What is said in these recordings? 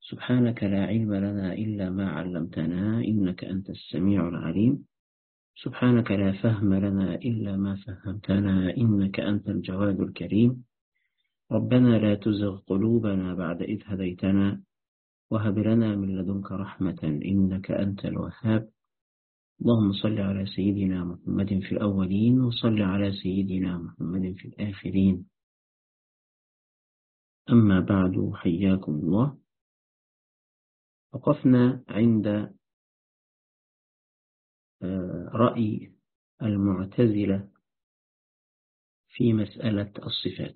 سبحانك لا علم لنا إلا ما علمتنا إنك أنت السميع العليم. سبحانك لا فهم لنا إلا ما فهمتنا إنك أنت الجواد الكريم. ربنا لا تزغ قلوبنا بعد إذ هديتنا وهب لنا من لدنك رحمة إنك أنت الوهاب. اللهم صل على سيدنا محمد في الأولين وصل على سيدنا محمد في الآخرين. أما بعد، حياكم الله. وقفنا عند رأي المعتزلة في مسألة الصفات.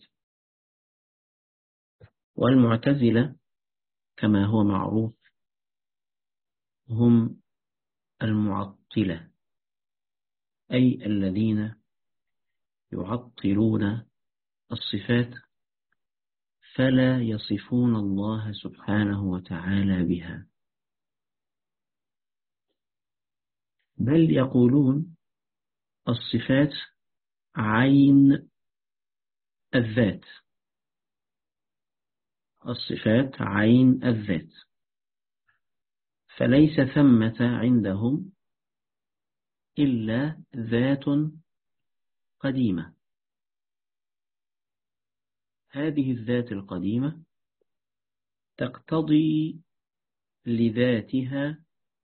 والمعتزلة كما هو معروف هم المعطلة، أي الذين يعطلون الصفات فلا يصفون الله سبحانه وتعالى بها، بل يقولون الصفات عين الذات، الصفات عين الذات، فليس ثمة عندهم إلا ذات قديمة. هذه الذات القديمة تقتضي لذاتها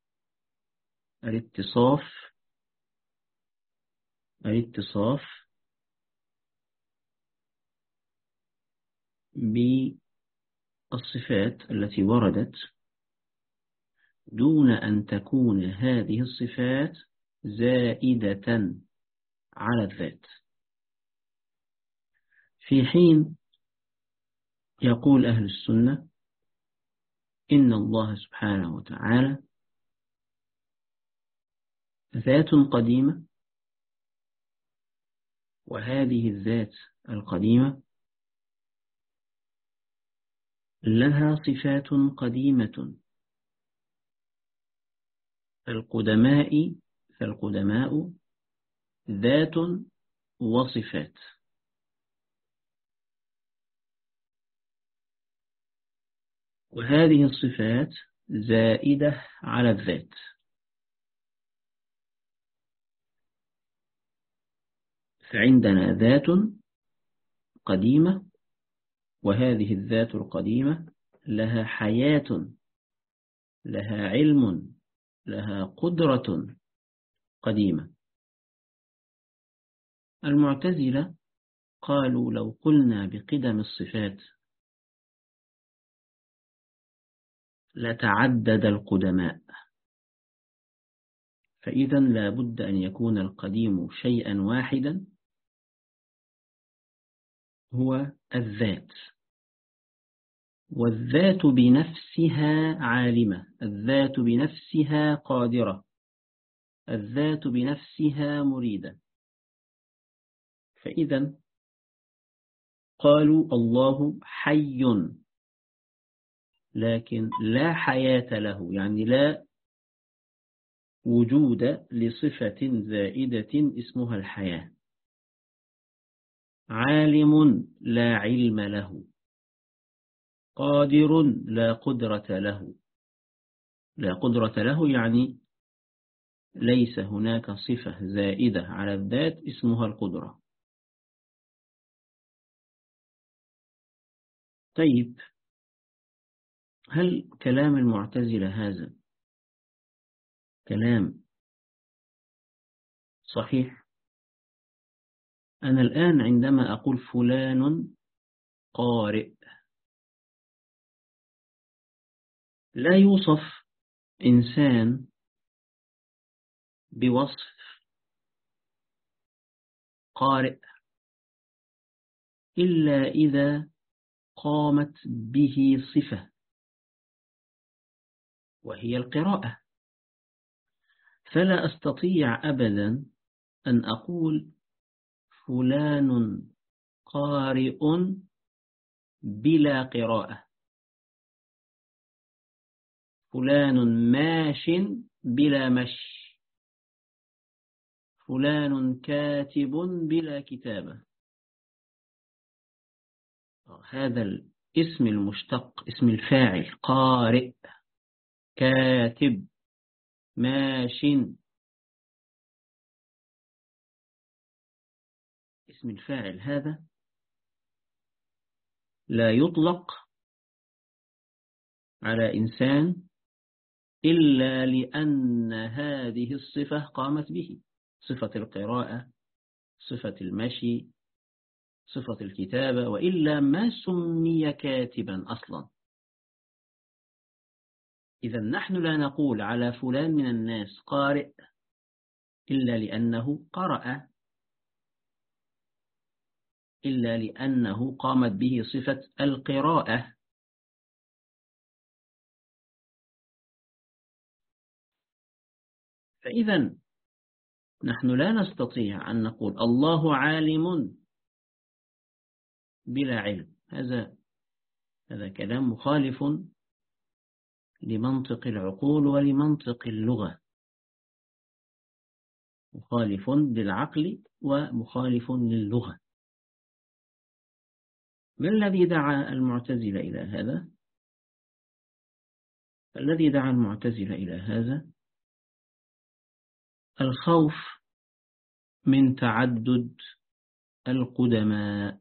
الاتصاف بالصفات التي وردت دون أن تكون هذه الصفات زائدة على الذات، في حين يقول أهل السنة إن الله سبحانه وتعالى ذات قديمة، وهذه الذات القديمة لها صفات قديمة. فالقدماء ذات وصفات، وهذه الصفات زائدة على الذات. فعندنا ذات قديمة، وهذه الذات القديمة لها حياة، لها علم، لها قدرة قديمة. المعتزلة قالوا لو قلنا بقدم الصفات لتعدد القدماء، فإذا لا بد أن يكون القديم شيئا واحدا هو الذات، والذات بنفسها عالمة، الذات بنفسها قادرة، الذات بنفسها مريدة. فإذا قالوا الله حي، لكن لا حياة له، يعني لا وجود لصفة زائدة اسمها الحياة. عالم لا علم له، قادر لا قدرة له. لا قدرة له يعني ليس هناك صفة زائدة على الذات اسمها القدرة. طيب، هل كلام المعتزلة هذا كلام صحيح؟ أنا الآن عندما أقول فلان قارئ، لا يوصف إنسان بوصف قارئ إلا إذا قامت به صفة، وهي القراءة. فلا أستطيع أبدا أن أقول فلان قارئ بلا قراءة، فلان ماش بلا مشي، فلان كاتب بلا كتابة. هذا اسم المشتق، اسم الفاعل قارئ، كاتب، ماش. اسم الفاعل هذا لا يطلق على إنسان إلا لأن هذه الصفة قامت به، صفة القراءة، صفة المشي، صفة الكتابة، وإلا ما سمي كاتبا أصلا. إذا نحن لا نقول على فلان من الناس قارئ إلا لأنه قرأ، إلا لأنه قامت به صفة القراءة. فإذا نحن لا نستطيع أن نقول الله عالم بلا علم. هذا كلام مخالف لمنطق العقول ولمنطق اللغة، مخالف للعقل ومخالف للغة. ما الذي دعا المعتزلة إلى هذا؟ الذي دعا المعتزلة إلى هذا الخوف من تعدد القدماء،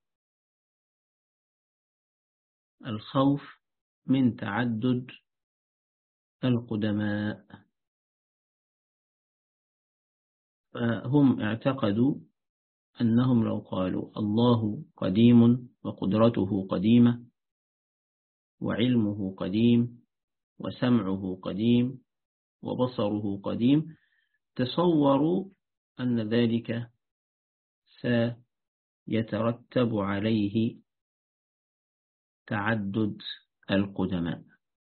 الخوف من تعدد القدماء. فهم اعتقدوا أنهم لو قالوا الله قديم وقدرته قديمة وعلمه قديم وسمعه قديم وبصره قديم، تصوروا أن ذلك سيترتب عليه تعدد القدماء.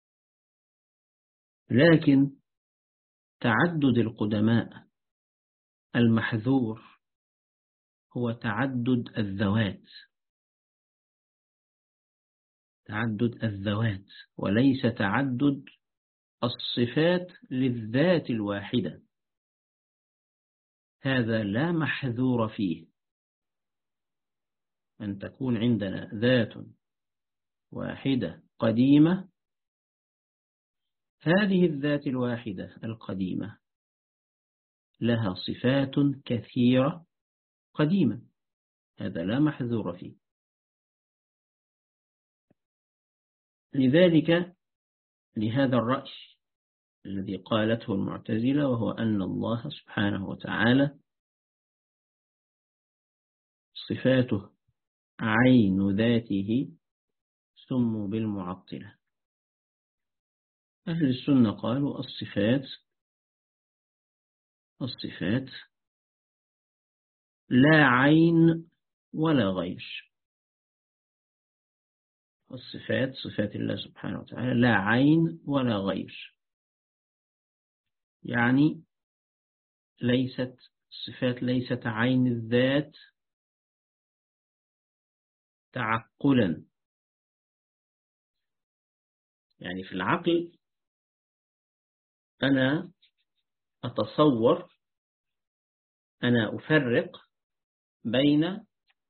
لكن تعدد القدماء المحذور هو تعدد الذوات، تعدد الذوات، وليس تعدد الصفات للذات الواحدة. هذا لا محذور فيه، أن تكون عندنا ذات واحدة قديمة، هذه الذات الواحدة القديمة لها صفات كثيرة قديمة، هذا لا محذور فيه. لذلك لهذا الرأي الذي قالته المعتزلة، وهو أن الله سبحانه وتعالى صفاته عين ذاته، سموا بالمعطلة. أهل السنة قالوا الصفات لا عين ولا غير. الصفات، صفات الله سبحانه وتعالى لا عين ولا غير، يعني الصفات ليست عين الذات تعقلا. يعني في العقل أنا أتصور، أنا أفرق بين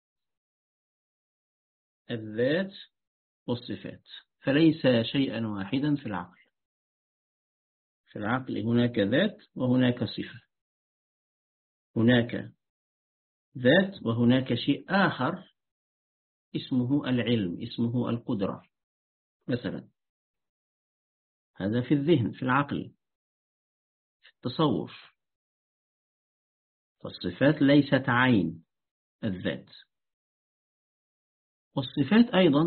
الذات والصفات، فليس شيئا واحدا في العقل. في العقل هناك ذات وهناك صفة، هناك ذات وهناك شيء آخر اسمه العلم، اسمه القدرة مثلا. هذا في الذهن، في العقل، في التصور. فالصفات ليست عين الذات، والصفات أيضا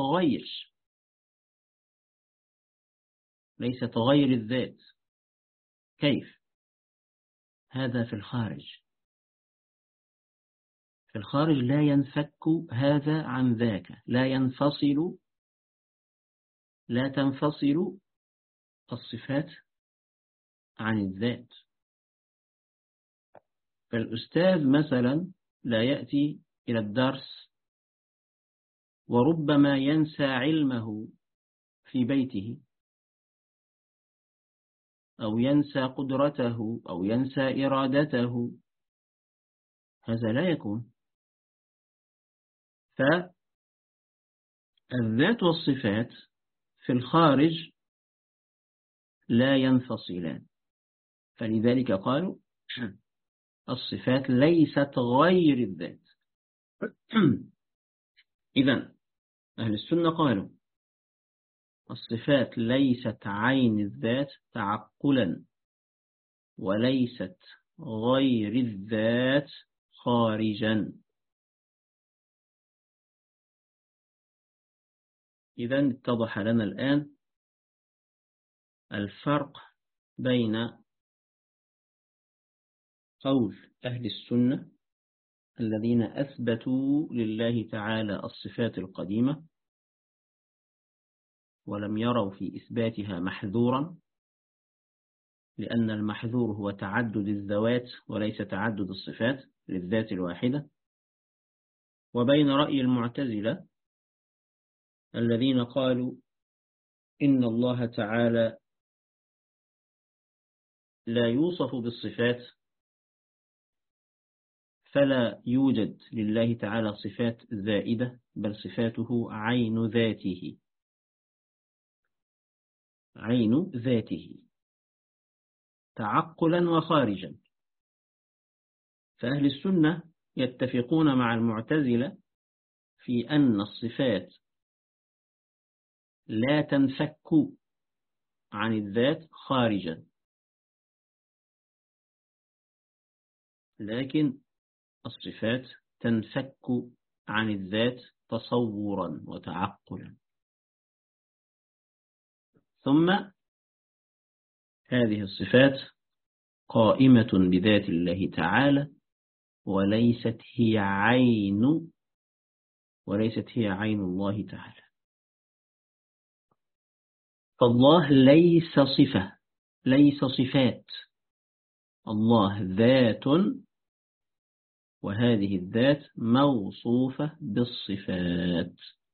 ليست غير الذات. كيف؟ هذا في الخارج. في الخارج لا ينفك هذا عن ذاك، لا تنفصل الصفات عن الذات. فالأستاذ مثلا لا يأتي إلى الدرس وربما ينسى علمه في بيته، أو ينسى قدرته، أو ينسى إرادته. هذا لا يكون. الذات والصفات في الخارج لا ينفصلان، فلذلك قالوا الصفات ليست غير الذات. إذن أهل السنة قالوا الصفات ليست عين الذات تعقلا، وليست غير الذات خارجا. إذن اتضح لنا الآن الفرق بين قول أهل السنة الذين أثبتوا لله تعالى الصفات القديمة ولم يروا في إثباتها محذورا، لأن المحذور هو تعدد الذوات وليس تعدد الصفات للذات الواحدة، وبين رأي المعتزلة الذين قالوا إن الله تعالى لا يوصف بالصفات، فلا يوجد لله تعالى صفات زائدة، بل صفاته عين ذاته، عين ذاته تعقلا وخارجا. فأهل السنة يتفقون مع المعتزلة في أن الصفات لا تنفك عن الذات خارجا، لكن الصفات تنفك عن الذات تصورا وتعقلا. ثم هذه الصفات قائمة بذات الله تعالى وليست هي عين الله تعالى. فالله ليس صفة، ليس صفات، الله ذات، وهذه الذات موصوفة بالصفات.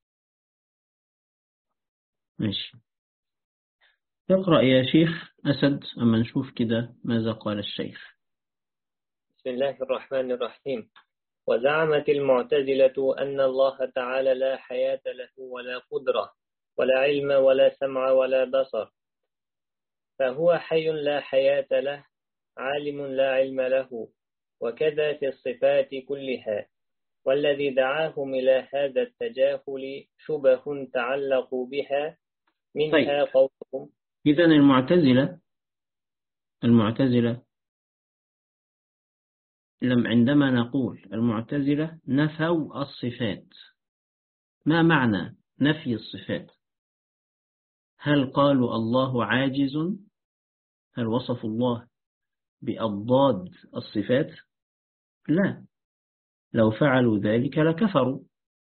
ماشي، اقرأ يا شيخ أسد أما نشوف كده ماذا قال الشيخ. بسم الله الرحمن الرحيم. وزعمت المعتزلة أن الله تعالى لا حياة له ولا قدرة ولا علم ولا سمع ولا بصر، فهو حي لا حياة له، عالم لا علم له، وكذا في الصفات كلها. والذي دعاهم إلى هذا التجاهل شبه تعلقوا بها، منها قولهم. إذن المعتزلة عندما نقول المعتزلة نفوا الصفات، ما معنى نفي الصفات؟ هل قالوا الله عاجز؟ هل وصفوا الله بأضداد الصفات؟ لا، لو فعلوا ذلك لكفروا،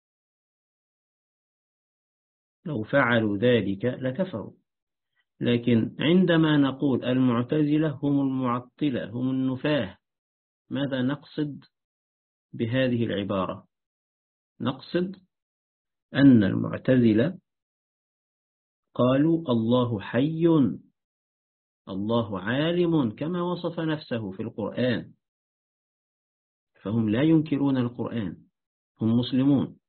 لكن عندما نقول المعتزلة هم المعطلة هم النفاة، ماذا نقصد بهذه العبارة؟ نقصد أن المعتزلة قالوا الله حي، الله عالم كما وصف نفسه في القرآن، فهم لا ينكرون القرآن، هم مسلمون،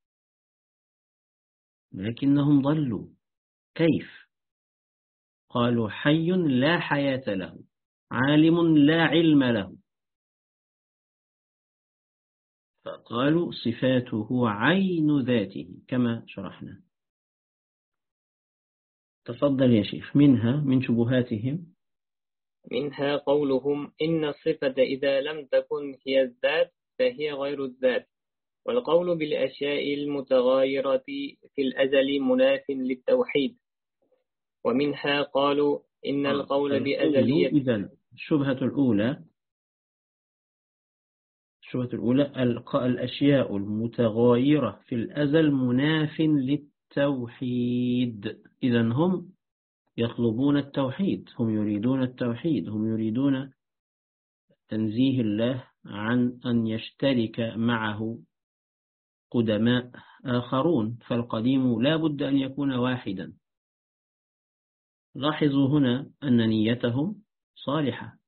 لكنهم ضلوا. كيف؟ قالوا حي لا حياة له، عالم لا علم له، فقالوا صفاته عين ذاته كما شرحنا. تفضل يا شيخ. من شبهاتهم منها قولهم إن الصفة إذا لم تكن هي الذات فهي غير الذات، والقول بالأشياء المتغايرة في الأزل مناف للتوحيد. ومنها قالوا إن القول بأزلية. إذن الشبهة الأولى الأشياء المتغايرة في الأزل مناف للتوحيد. إذن هم يطلبون التوحيد، هم يريدون التوحيد، هم يريدون تنزيه الله عن أن يشترك معه قدماء آخرون، فالقديم لا بد أن يكون واحدا. لاحظوا هنا أن نيتهم صالحة،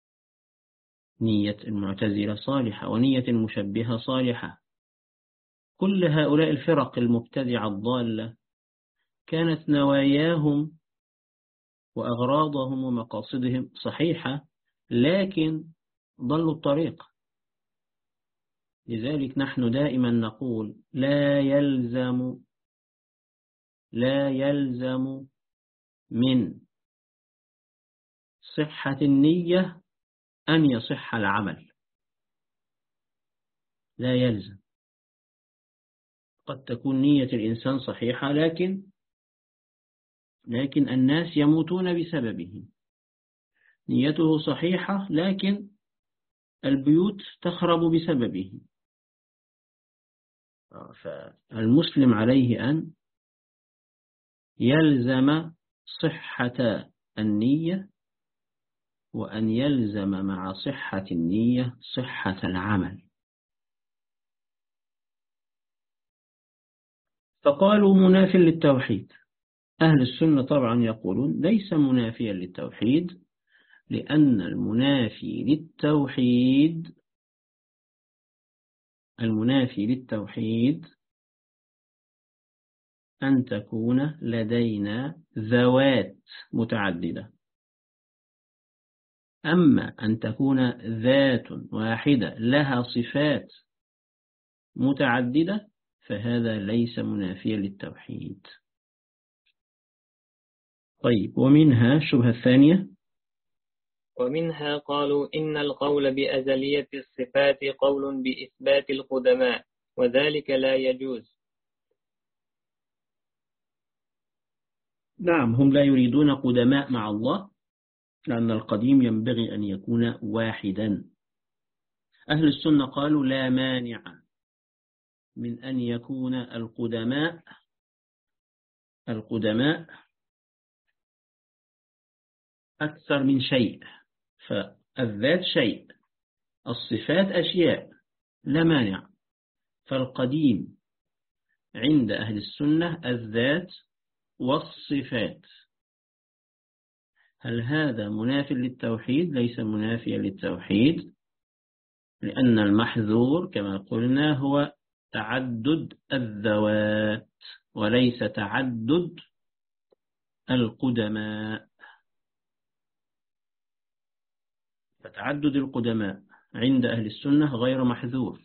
نية المعتزلة صالحة ونية المشبهة صالحة، كل هؤلاء الفرق المبتدعة الضالة كانت نواياهم وأغراضهم ومقاصدهم صحيحة، لكن ضلوا الطريق. لذلك نحن دائما نقول لا يلزم من صحة النية أن يصح العمل. لا يلزم. قد تكون نية الإنسان صحيحة، لكن الناس يموتون بسببه. نيته صحيحة لكن البيوت تخرب بسببه. فالمسلم عليه أن يلزم صحة النية، وأن يلزم مع صحة النية صحة العمل. فقالوا مناف للتوحيد. أهل السنة طبعا يقولون ليس منافيا للتوحيد، لأن المنافي للتوحيد أن تكون لدينا ذوات متعددة. أما أن تكون ذات واحدة لها صفات متعددة فهذا ليس منافيا للتوحيد. طيب، ومنها الشبهة الثانية. ومنها قالوا إن القول بأزلية الصفات قول بإثبات القدماء، وذلك لا يجوز. نعم، هم لا يريدون قدماء مع الله، لأن القديم ينبغي أن يكون واحدا. أهل السنة قالوا لا مانع من أن يكون القدماء أكثر من شيء. فالذات شيء، الصفات أشياء، لا مانع. فالقديم عند أهل السنة الذات والصفات. هل هذا منافي للتوحيد؟ ليس منافيا للتوحيد، لأن المحذور كما قلنا هو تعدد الذوات وليس تعدد القدماء. فتعدد القدماء عند أهل السنة غير محذور،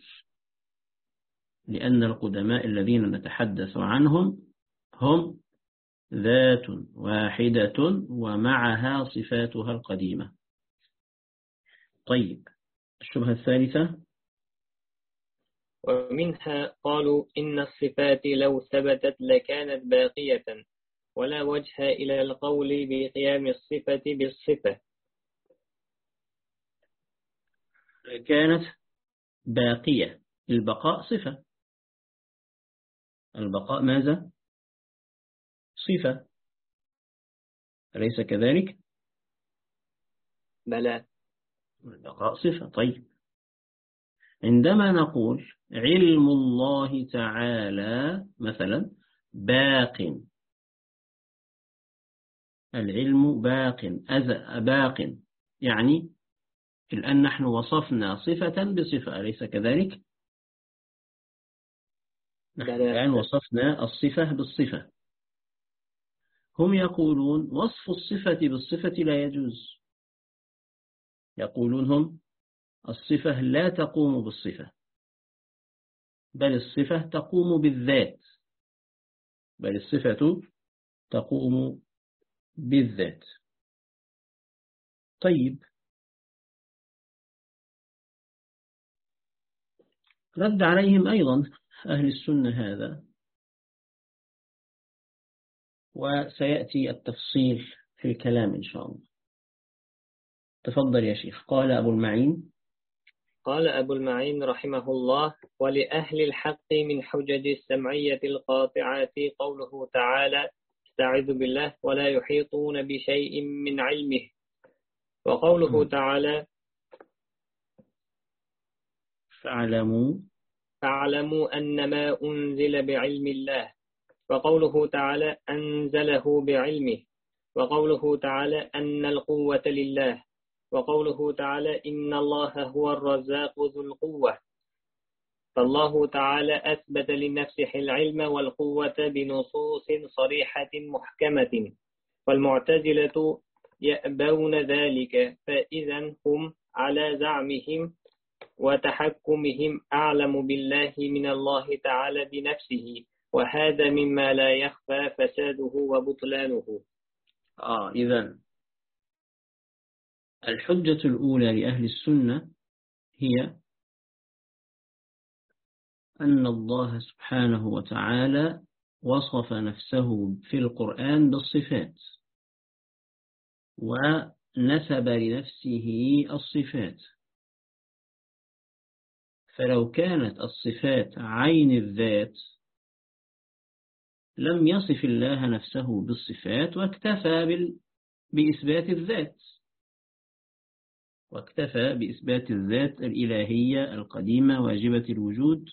لأن القدماء الذين نتحدث عنهم هم ذات واحدة ومعها صفاتها القديمة. طيب، الشبهة الثالثة. ومنها قالوا إن الصفات لو ثبتت لكانت باقية، ولا وجه إلى القول بقيام الصفة بالصفة. كانت باقية، البقاء صفة. البقاء ماذا؟ صفة، أليس كذلك؟ بلى. البقاء صفة. طيب، عندما نقول علم الله تعالى مثلا باق، العلم باق، يعني الآن نحن وصفنا صفة بصفة، أليس كذلك؟ نحن الآن وصفنا الصفة بالصفة. هم يقولون وصف الصفة بالصفة لا يجوز. يقولون هم الصفة لا تقوم بالصفة، بل الصفة تقوم بالذات. طيب، رد عليهم أيضا أهل السنة هذا، وسيأتي التفصيل في الكلام إن شاء الله. تفضل يا شيخ. قال أبو المعين رحمه الله: ولأهل الحق من حجج السمعية القاطعة قوله تعالى: استعذ بالله ولا يحيطون بشيء من علمه، وقوله تعالى: فاعلموا أنما أنزل بعلم الله، وقوله تعالى: أنزله بعلمه، وقوله تعالى: أن القوة لله، وقوله تعالى: إن الله هو الرزاق ذو القوة. فالله تعالى أثبت لنفسه العلم والقوة بنصوص صريحة محكمة، والمعتزلة يأبون ذلك، فإذا هم على زعمهم وتحكمهم أعلم بالله من الله تعالى بنفسه، وهذا مما لا يخفى فساده وبطلانه. إذن الحجة الأولى لأهل السنة هي أن الله سبحانه وتعالى وصف نفسه في القرآن بالصفات، ونسب لنفسه الصفات، فلو كانت الصفات عين الذات لم يصف الله نفسه بالصفات، واكتفى بإثبات الذات الإلهية القديمة واجبة الوجود،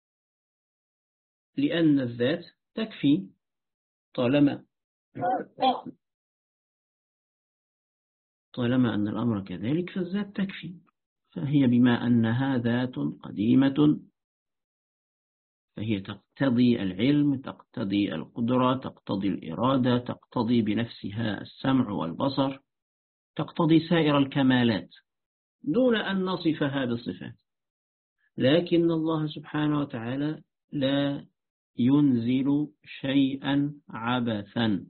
لأن الذات تكفي. طالما أن الأمر كذلك فالذات تكفي، فهي بما أنها ذات قديمة فهي تقتضي العلم، تقتضي القدرة، تقتضي الإرادة، تقتضي بنفسها السمع والبصر، تقتضي سائر الكمالات دون أن نصفها بالصفات. لكن الله سبحانه وتعالى لا ينزل شيئا عبثا،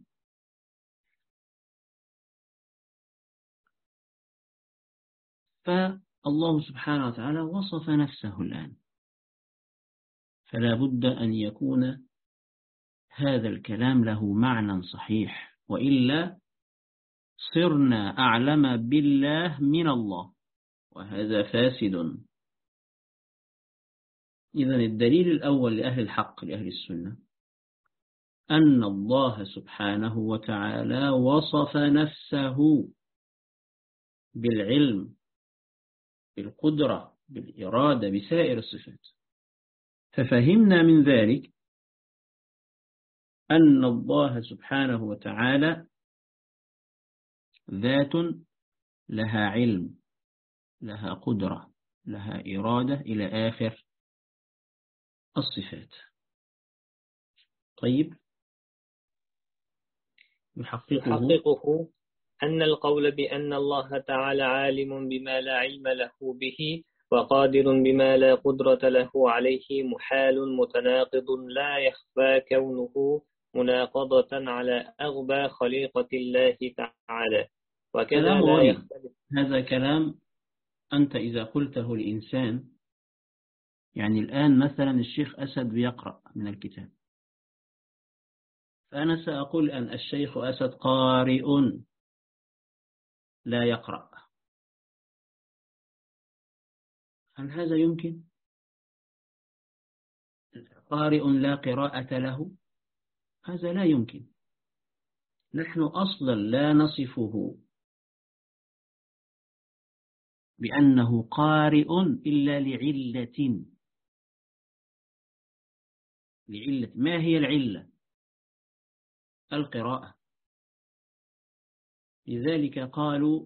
فالله سبحانه وتعالى وصف نفسه الآن، فلا بد أن يكون هذا الكلام له معنى صحيح، وإلا صرنا أعلم بالله من الله، وهذا فاسد. إذن الدليل الأول لأهل الحق لأهل السنة أن الله سبحانه وتعالى وصف نفسه بالعلم، بالقدرة، بالإرادة، بسائر الصفات، ففهمنا من ذلك أن الله سبحانه وتعالى ذات لها علم، لها قدرة، لها إرادة، إلى آخر الصفات. طيب، يحققه أن القول بأن الله تعالى عالم بما لا علم له به وقادر بما لا قدرة له عليه محال متناقض، لا يخفى كونه مناقضة على أغبى خليقة الله تعالى، وكذا لا يختلف. هذا كلام أنت إذا قلته لإنسان، يعني الآن مثلا الشيخ أسد بيقرأ من الكتاب، فأنا سأقول أن الشيخ أسد قارئ لا يقرأ، هل هذا يمكن؟ قارئ لا قراءة له، هذا لا يمكن. نحن أصلا لا نصفه بأنه قارئ إلا لعلة. ما هي العلة؟ القراءة. لذلك قالوا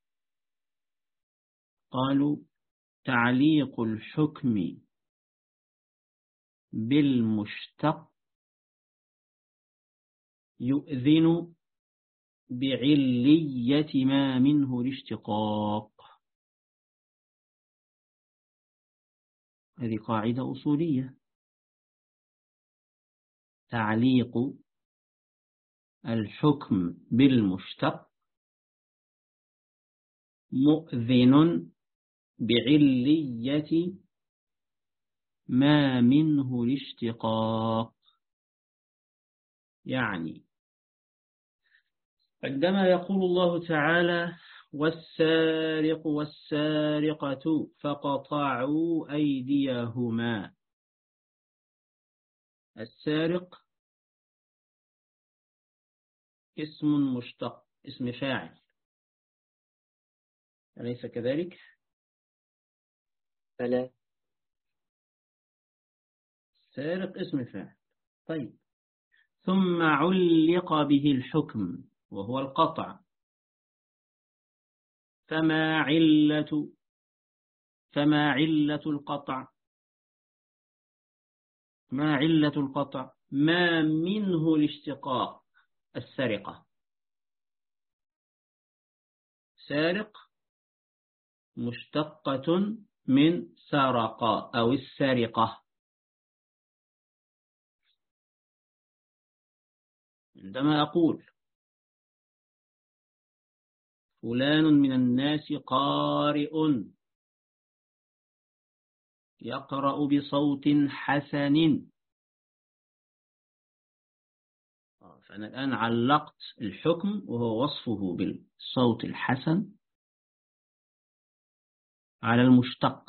تعليق الحكم بالمشتق يؤذن بعلية ما منه الاشتقاق. هذه قاعدة أصولية. تعليق الحكم بالمشتق مؤذن بعلية ما منه الاشتقاق. يعني عندما يقول الله تعالى والسارق والسارقة فقطعوا أيديهما، السارق اسم مشتق، اسم فاعل، أليس كذلك؟ فلا، سارق اسم فاعل. طيب، ثم علق به الحكم وهو القطع، فما علة القطع؟ ما علة القطع؟ ما منه الاشتقاق. السرقة، سارق مشتقة من سرق أو السرقة. عندما أقول فلان من الناس قارئ، يقرأ بصوت حسن، فأنا الآن علقت الحكم وهو وصفه بالصوت الحسن على المشتق.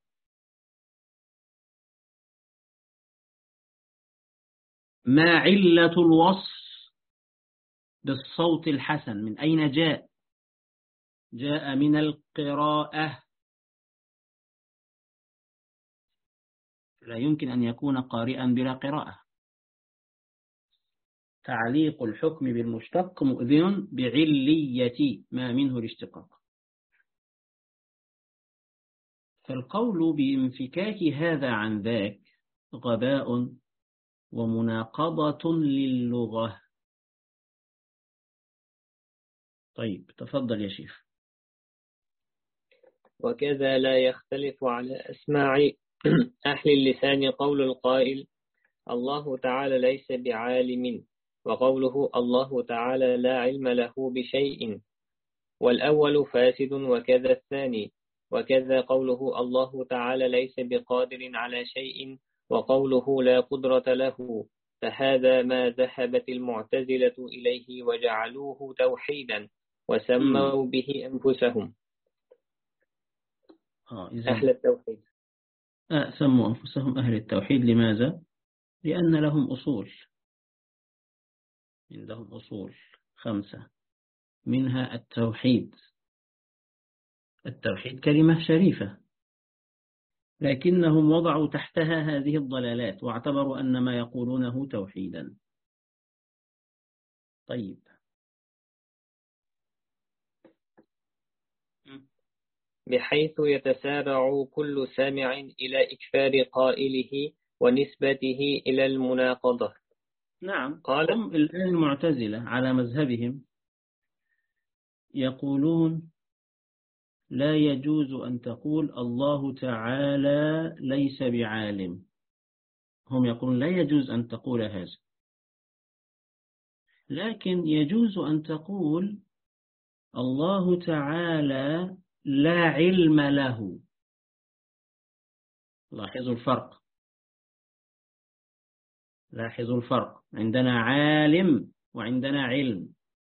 ما علة الوصف بالصوت الحسن؟ من أين جاء؟ جاء من القراءة. لا يمكن أن يكون قارئا بلا قراءة. تعليق الحكم بالمشتق مؤذن بعلية ما منه الاشتقاق. فالقول بانفكاك هذا عن ذاك غباء ومناقضة للغة. طيب تفضل يا شيخ. وكذا لا يختلف على أسماع أهل اللسان قول القائل الله تعالى ليس بعالم، وقوله الله تعالى لا علم له بشيء، والأول فاسد وكذا الثاني. وكذا قوله الله تعالى ليس بقادر على شيء، وقوله لا قدرة له، فهذا ما ذهبت المعتزلة إليه وجعلوه توحيدا وسموا به أنفسهم أهل التوحيد. سموا أنفسهم أهل التوحيد. لماذا؟ لأن لهم أصول، عندهم أصول 5 منها التوحيد. التوحيد كلمة شريفة، لكنهم وضعوا تحتها هذه الضلالات واعتبروا أن ما يقولونه توحيدا. طيب، بحيث يتسارع كل سامع إلى إكفار قائله ونسبته إلى المناقضة. نعم، قال هم الآن المعتزلة على مذهبهم يقولون لا يجوز أن تقول الله تعالى ليس بعالم. هم يقولون لا يجوز أن تقول هذا، لكن يجوز أن تقول الله تعالى لا علم له. لاحظوا الفرق، لاحظوا الفرق. عندنا عالم وعندنا علم.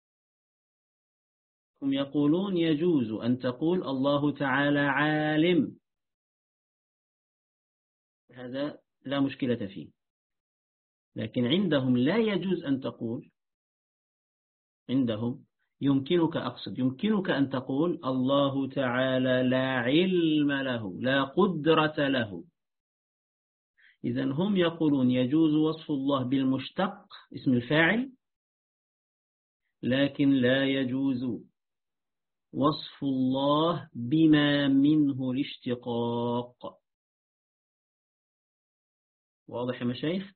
هم يقولون يجوز أن تقول الله تعالى عالم، هذا لا مشكلة فيه. لكن عندهم لا يجوز أن تقول، عندهم يمكنك أن تقول الله تعالى لا علم له، لا قدرة له. إذن هم يقولون يجوز وصف الله بالمشتق اسم الفاعل، لكن لا يجوز وصف الله بما منه الاشتقاق. واضح يا مشايخ؟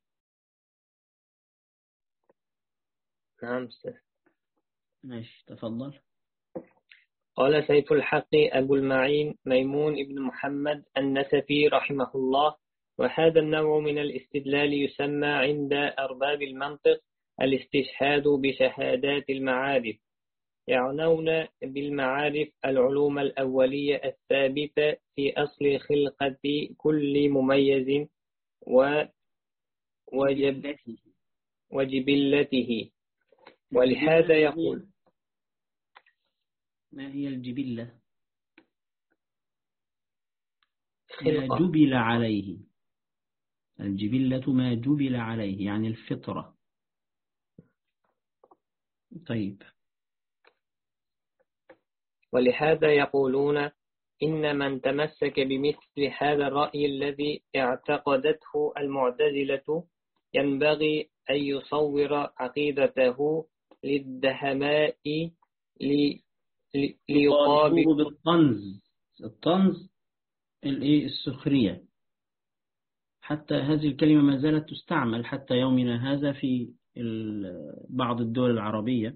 نعم. ماشي، تفضل. قال سيف الحق أبو المعين ميمون بن محمد النسفي رحمه الله: وهذا النوع من الاستدلال يسمى عند أرباب المنطق الاستشهاد بشهادات المعارف. يعنون بالمعارف العلوم الأولية الثابتة في أصل خلقة كل مميز وجبلته. ولهذا يقول: ما هي الجبلة؟ خلقة. ما جبل عليه. الجبلة ما جبل عليه يعني الفطرة. طيب. ولهذا يقولون إن من تمسك بمثل هذا الرأي الذي اعتقدته المعتزلة ينبغي أن يصور عقيدته للدهماء ليقابل بالطنز. الطنز السخرية. حتى هذه الكلمة ما زالت تستعمل حتى يومنا هذا في بعض الدول العربية.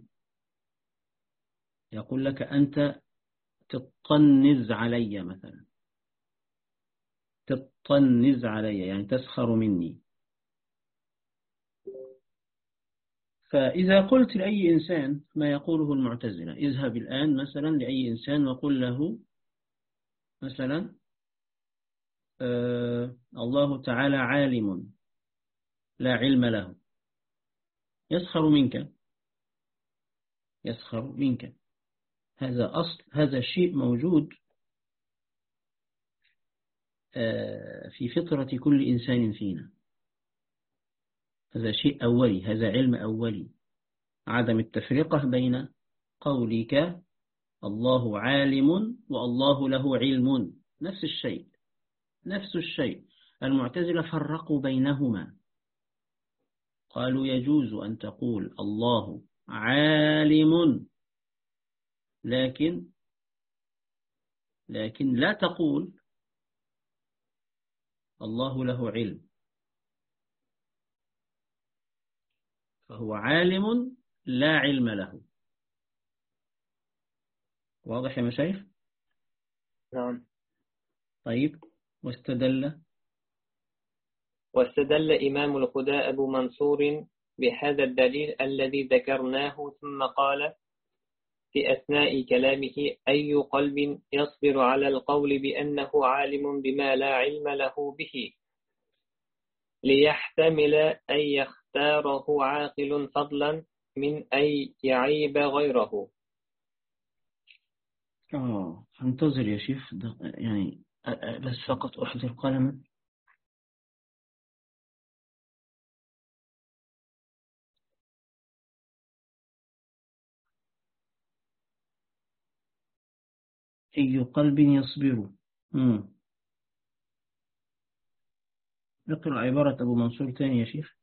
يقول لك أنت تطنز علي مثلا، تطنز علي يعني تسخر مني. فإذا قلت لأي إنسان ما يقوله المعتزلة، اذهب الآن مثلا لأي إنسان وقل له مثلا الله تعالى عالم لا علم له، يسخر منك، يسخر منك. هذا أصل، هذا شيء موجود في فطرة كل إنسان فينا. هذا شيء أولي، هذا علم أولي، عدم التفرقة بين قولك الله عالم والله له علم، نفس الشيء، نفس الشيء. المعتزلة فرقوا بينهما، قالوا يجوز أن تقول الله عالم لكن لا تقول الله له علم، فهو عالم لا علم له. واضح يا مشايخ؟ نعم. طيب، واستدل إمام الهدى أبو منصور بهذا الدليل الذي ذكرناه، ثم قال في أثناء كلامه: أي قلب يصبر على القول بأنه عالم بما لا علم له به، ليحتمل أن يختاره عاقل فضلا من أن يعيب غيره. انتظر يا شيخ، يعني بس فقط أحضر قلما. أي قلب يصبر. اقرأ عبارة أبو منصور تاني يا شيخ.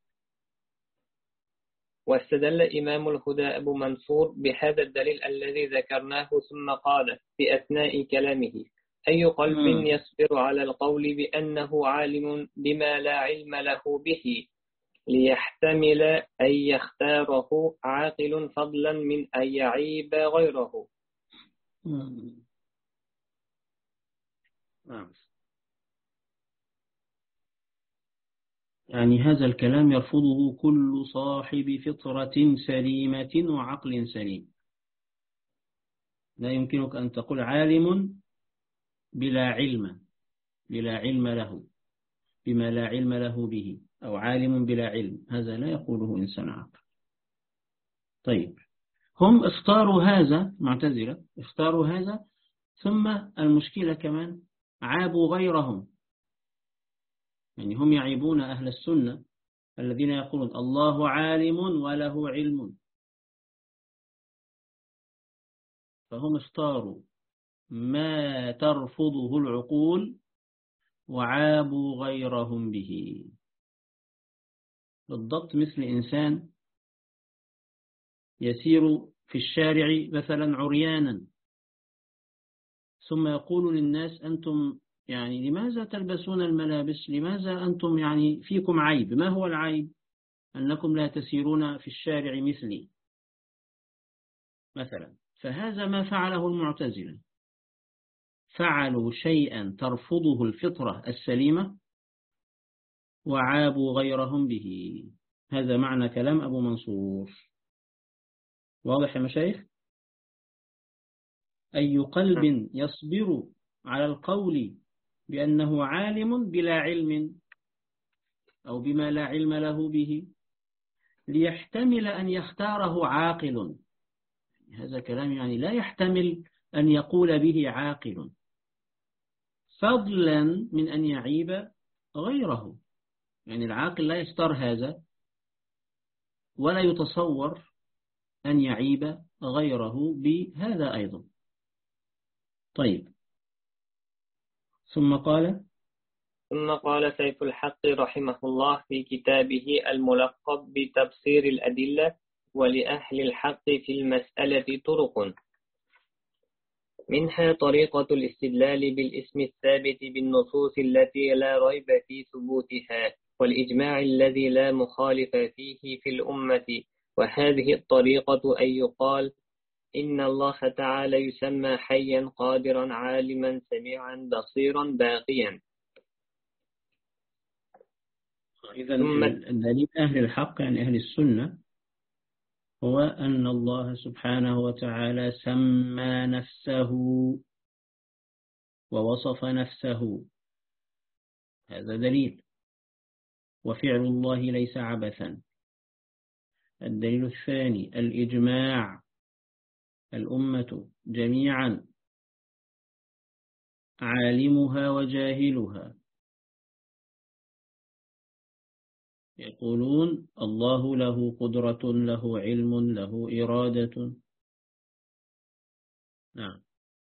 واستدل إمام الهدى أبو منصور بهذا الدليل الذي ذكرناه، ثم قال في أثناء كلامه: أي قلب يصبر على القول بأنه عالم بما لا علم له به، ليحتمل أن يختاره عاقل فضلا من أن يعيب غيره. يعني هذا الكلام يرفضه كل صاحب فطرة سليمة وعقل سليم. لا يمكنك أن تقول عالم بلا علم، بلا علم له، بما لا علم له به، أو عالم بلا علم. هذا لا يقوله إنسان عاقل. طيب، هم اختاروا هذا، معتزلة اختاروا هذا، ثم المشكلة كمان عابوا غيرهم. يعني هم يعيبون أهل السنة الذين يقولون الله عالم وله علم، فهم اختاروا ما ترفضه العقول وعابوا غيرهم به. بالضبط مثل إنسان يسير في الشارع مثلا عريانا، ثم يقول للناس أنتم يعني لماذا تلبسون الملابس، لماذا أنتم يعني فيكم عيب. ما هو العيب؟ أنكم لا تسيرون في الشارع مثلي مثلا. فهذا ما فعله المعتزلة، فعلوا شيئا ترفضه الفطرة السليمة وعابوا غيرهم به. هذا معنى كلام أبو منصور. واضح يا مشايخ؟ أي قلب يصبر على القول بأنه عالم بلا علم أو بما لا علم له به، ليحتمل أن يختاره عاقل. هذا كلام يعني لا يحتمل أن يقول به عاقل، فضلا من أن يعيب غيره. يعني العاقل لا يختار هذا ولا يتصور أن يعيب غيره بهذا أيضا. طيب، ثم قال سيف الحق رحمه الله في كتابه الملقب بتبصير الأدلة: ولأهل الحق في المسألة طرق، منها طريقة الاستدلال بالاسم الثابت بالنصوص التي لا ريب في ثبوتها والإجماع الذي لا مخالف فيه في الأمة. وهذه الطريقة أن يقال إن الله تعالى يسمى حيا قادرا عالما سميعا بصيرا باقيا. إذا الدليل أهل الحق يعني أهل السنة هو أن الله سبحانه وتعالى سمى نفسه ووصف نفسه، هذا دليل. وفعل الله ليس عبثا. الدليل الثاني الإجماع، الأمة جميعا عالمها وجاهلها يقولون الله له قدرة، له علم، له إرادة. نعم.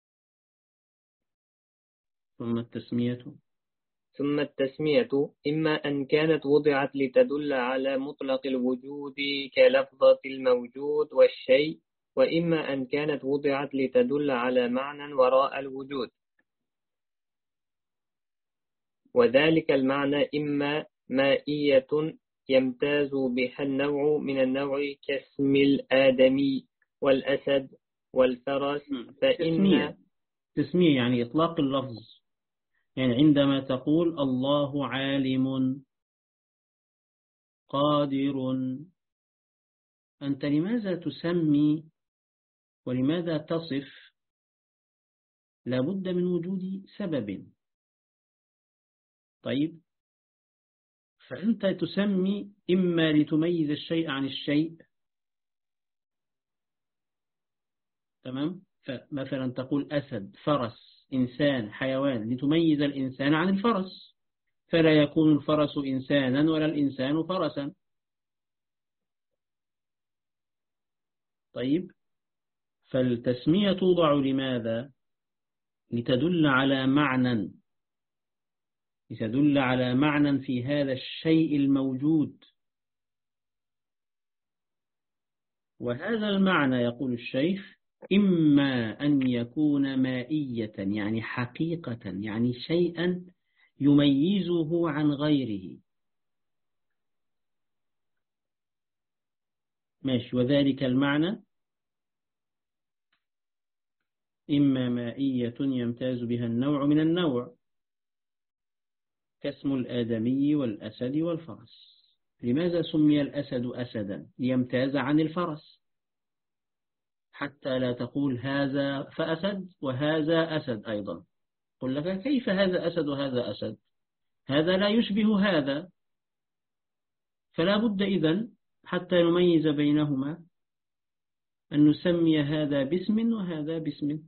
ثم التسمية إما أن كانت وضعت لتدل على مطلق الوجود كلفظة الموجود والشيء، وإما أن كانت وضعت لتدل على معنى وراء الوجود. وذلك المعنى إما مائية يمتاز بها النوع من النوع كاسم الآدمي والأسد والفرس، فإن تسمية يعني إطلاق اللفظ. يعني عندما تقول الله عالم قادر، أنت لماذا تسمي ولماذا تصف؟ لابد من وجود سبب. طيب، فأنت تسمي إما لتميز الشيء عن الشيء، تمام؟ فمثلا تقول أسد، فرس، إنسان، حيوان، لتميز الإنسان عن الفرس، فلا يكون الفرس إنسانا ولا الإنسان فرسا. طيب، فالتسمية توضع لماذا؟ لتدل على معنى، لتدل على معنى في هذا الشيء الموجود. وهذا المعنى يقول الشيخ إما أن يكون مائية يعني حقيقة، يعني شيئا يميزه عن غيره. ماشي. وذلك المعنى إما مائية يمتاز بها النوع من النوع كاسم الآدمي والأسد والفرس. لماذا سمي الأسد أسدا؟ ليمتاز عن الفرس، حتى لا تقول هذا فأسد وهذا أسد أيضا. قل لك كيف هذا أسد وهذا أسد؟ هذا لا يشبه هذا. فلا بد إذن حتى نميز بينهما أن نسمي هذا باسم وهذا باسم.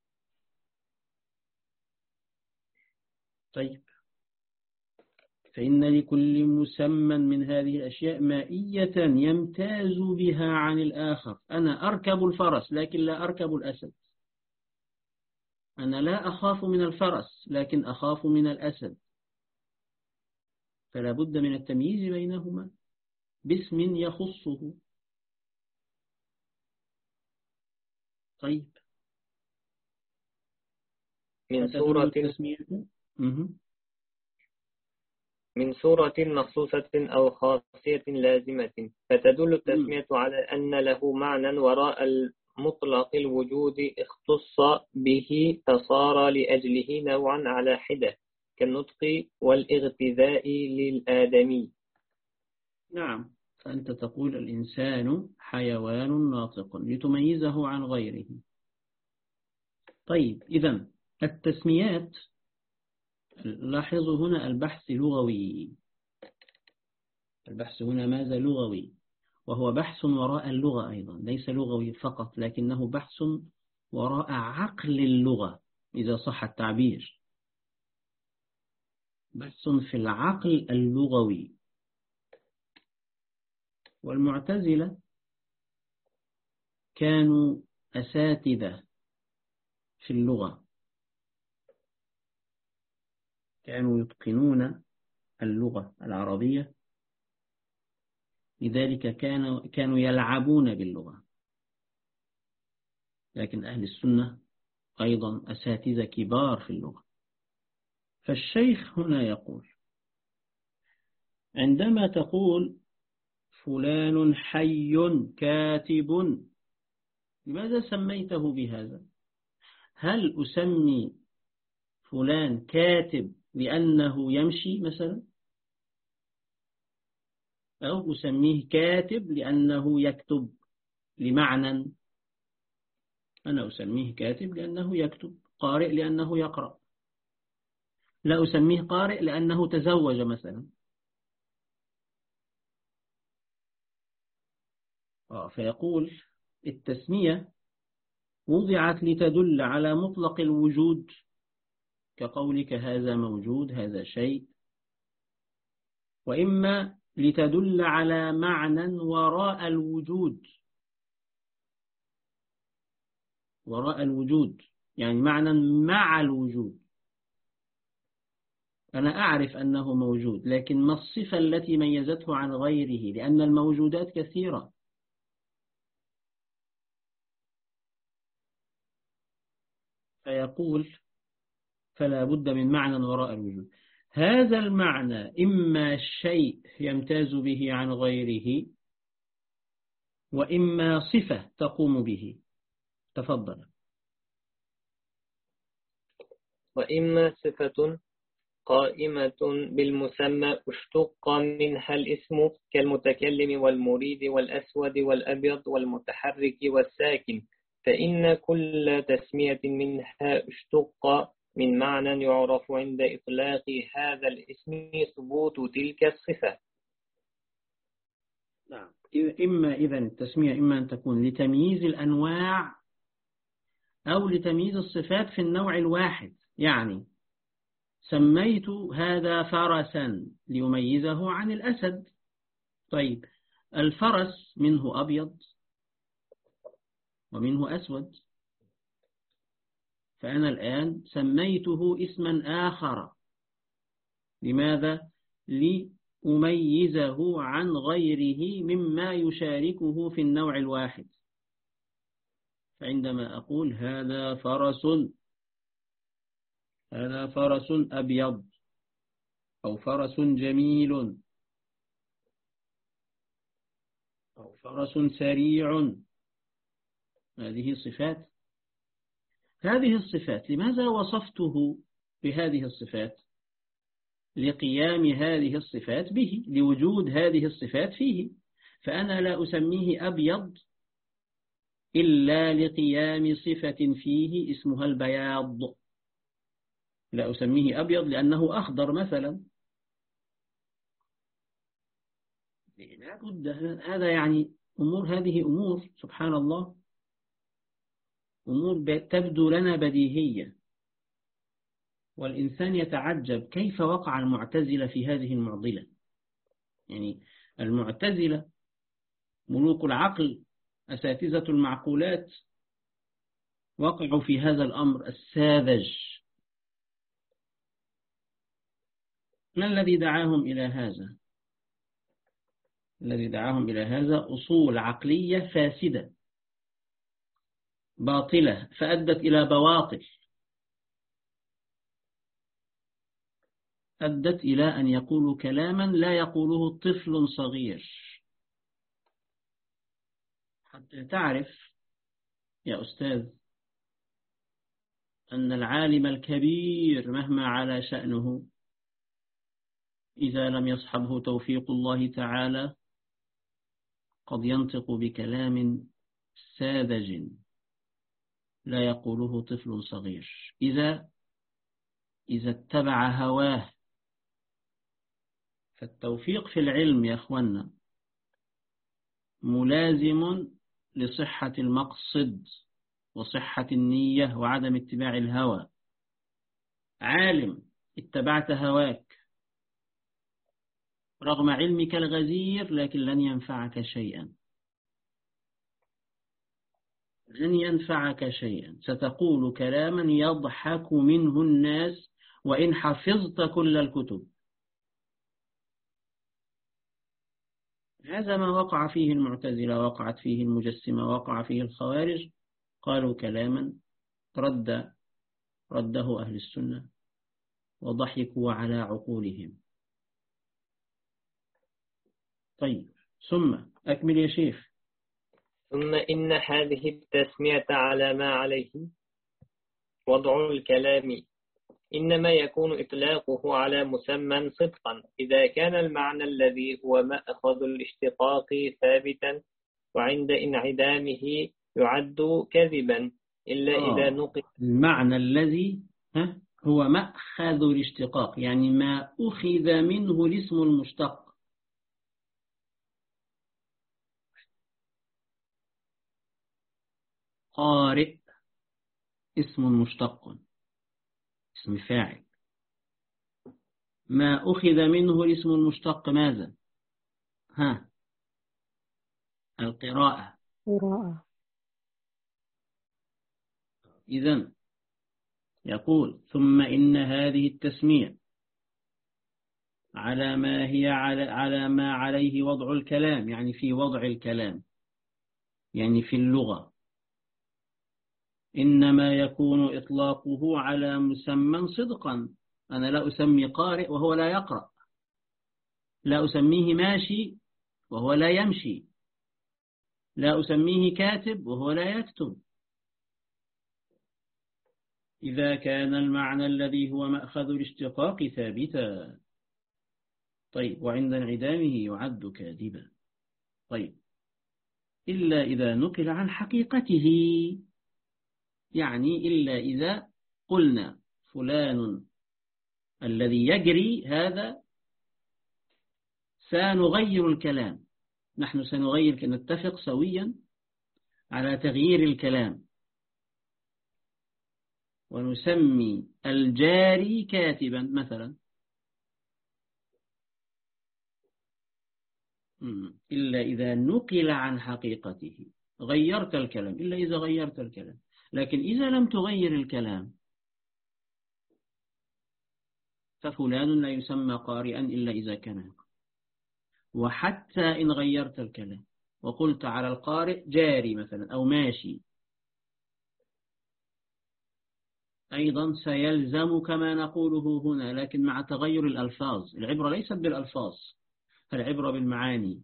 طيب، فإن لكل مسمى من هذه الأشياء مائية يمتاز بها عن الآخر. أنا أركب الفرس لكن لا أركب الأسد. أنا لا أخاف من الفرس لكن أخاف من الأسد. فلا بد من التمييز بينهما باسم يخصه. طيب، من صورة مخصوصة أو خاصية لازمة، فتدل التسمية على أن له معنى وراء المطلق الوجود اختص به فصار لأجله نوعا على حدة، كالنطق والاغتذاء للآدمي. نعم. فأنت تقول الإنسان حيوان ناطق لتميزه عن غيره. طيب، إذن التسميات، لاحظوا هنا البحث لغوي. البحث هنا ماذا؟ لغوي، وهو بحث وراء اللغة أيضا، ليس لغوي فقط لكنه بحث وراء عقل اللغة إذا صح التعبير. بحث في العقل اللغوي. والمعتزلة كانوا أساتذة في اللغة، كانوا يتقنون اللغة العربية، لذلك كانوا يلعبون باللغة. لكن أهل السنة أيضا أساتذة كبار في اللغة. فالشيخ هنا يقول: عندما تقول فلان حي كاتب، لماذا سميته بهذا؟ هل أسمي فلان كاتب لأنه يمشي مثلا، أو أسميه كاتب لأنه يكتب لمعنى؟ أنا أسميه كاتب لأنه يكتب، قارئ لأنه يقرأ. لا أسميه قارئ لأنه تزوج مثلا. فيقول: التسمية وضعت لتدل على مطلق الوجود، كقولك هذا موجود، هذا شيء، وإما لتدل على معنى وراء الوجود. وراء الوجود يعني معنى مع الوجود. أنا أعرف أنه موجود، لكن ما الصفة التي ميزته عن غيره؟ لأن الموجودات كثيرة. فيقول: فلا بد من معنى وراء الوجود. هذا المعنى إما شيء يمتاز به عن غيره، وإما صفة تقوم به. تفضل. وإما صفة قائمة بالمسمى اشتق منها الاسم، كالمتكلم والمريد والأسود والأبيض والمتحرك والساكن، فإن كل تسمية منها اشتق من معنى يعرف عند إطلاق هذا الاسم ثبوت تلك الصفة. نعم. إما إذن التسمية إما أن تكون لتمييز الأنواع أو لتمييز الصفات في النوع الواحد. يعني سميت هذا فرسا ليميزه عن الأسد. طيب، الفرس منه أبيض ومنه أسود، فأنا الآن سميته اسما آخر. لماذا؟ لأميزه عن غيره مما يشاركه في النوع الواحد. فعندما أقول هذا فرس أبيض، أو فرس جميل، أو فرس سريع، هذه صفات. هذه الصفات لماذا وصفته بهذه الصفات؟ لقيام هذه الصفات به، لوجود هذه الصفات فيه. فأنا لا أسميه أبيض إلا لقيام صفة فيه اسمها البياض. لا أسميه أبيض لأنه أخضر مثلا. لا بد. هذا يعني هذه أمور سبحان الله، أمور تبدو لنا بديهية، والإنسان يتعجب كيف وقع المعتزلة في هذه المعضلة. يعني المعتزلة ملوك العقل، أساتذة المعقولات، وقعوا في هذا الأمر الساذج. ما الذي دعاهم إلى هذا؟ الذي دعاهم إلى هذا أصول عقلية فاسدة باطلة، فأدت إلى بواطل، أدت إلى أن يقولوا كلاما لا يقوله طفل صغير. حتى تعرف يا أستاذ أن العالم الكبير مهما على شأنه، إذا لم يصحبه توفيق الله تعالى قد ينطق بكلام ساذج لا يقوله طفل صغير، إذا اتبع هواه. فالتوفيق في العلم يا أخوانا ملازم لصحة المقصد وصحة النية وعدم اتباع الهوى. عالم اتبعت هواك رغم علمك الغزير، لكن لن ينفعك شيئا، لن ينفعك شيئا. ستقول كلاما يضحك منه الناس وإن حفظت كل الكتب. هذا ما وقع فيه المعتزلة، وقعت فيه المجسمة، وقع فيه الخوارج. قالوا كلاما رده أهل السنة وضحكوا على عقولهم. طيب ثم أكمل يا شيخ. ثم إن هذه التسمية على ما عليه وضع الكلام إنما يكون إطلاقه على مسمى صدقا إذا كان المعنى الذي هو مأخذ الاشتقاق ثابتا، وعند انعدامه يعد كذبا إلا إذا نقل. المعنى الذي هو مأخذ الاشتقاق، يعني ما أخذ منه الاسم المشتق. قارئ اسم مشتق، اسم فاعل. ما أخذ منه الاسم المشتق ماذا؟ القراءة. إذن يقول ثم إن هذه التسمية على ما عليه وضع الكلام، يعني في وضع الكلام، يعني في اللغة، إنما يكون إطلاقه على مسمى صدقا. أنا لا أسمي قارئ وهو لا يقرأ، لا أسميه ماشي وهو لا يمشي، لا أسميه كاتب وهو لا يكتب، إذا كان المعنى الذي هو مأخذ الاشتقاق ثابتا. طيب وعند انعدامه يعد كاذبا. طيب إلا إذا نقل عن حقيقته، يعني إلا إذا قلنا فلان الذي يجري هذا سنغير الكلام، نحن سنغير، نتفق سويا على تغيير الكلام ونسمي الجاري كاتبا مثلا. إلا إذا نقل عن حقيقته غيرت الكلام، إلا إذا غيرت الكلام. لكن إذا لم تغير الكلام ففلان لا يسمى قارئا إلا إذا كان. وحتى إن غيرت الكلام وقلت على القارئ جاري مثلا أو ماشي، أيضا سيلزم كما نقوله هنا، لكن مع تغير الألفاظ. العبرة ليست بالألفاظ، العبرة بالمعاني.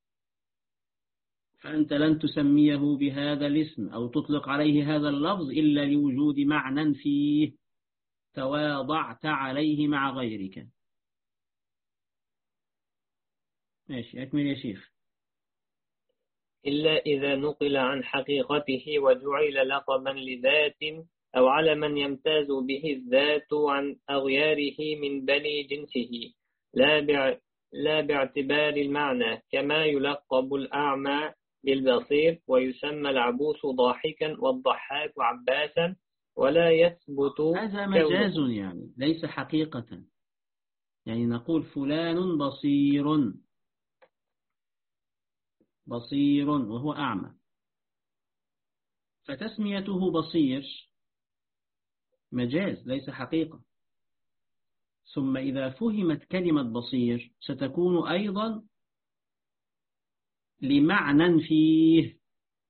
فأنت لن تسميه بهذا الاسم أو تطلق عليه هذا اللفظ إلا لوجود معنى فيه تواضعت عليه مع غيرك. ماشي، أكمل يا شيخ. إلا إذا نقل عن حقيقته وجعل لقبا لذات أو علما يمتاز به الذات عن أغياره من بني جنسه، لا باعتبار المعنى، كما يلقب الأعمى بالبصير ويسمى العبوس ضاحكا والضحاك عباسا، ولا يثبت. هذا مجاز يعني ليس حقيقة. يعني نقول فلان بصير وهو أعمى، فتسميته بصير مجاز ليس حقيقة. ثم إذا فهمت كلمة بصير ستكون أيضا لمعنى فيه،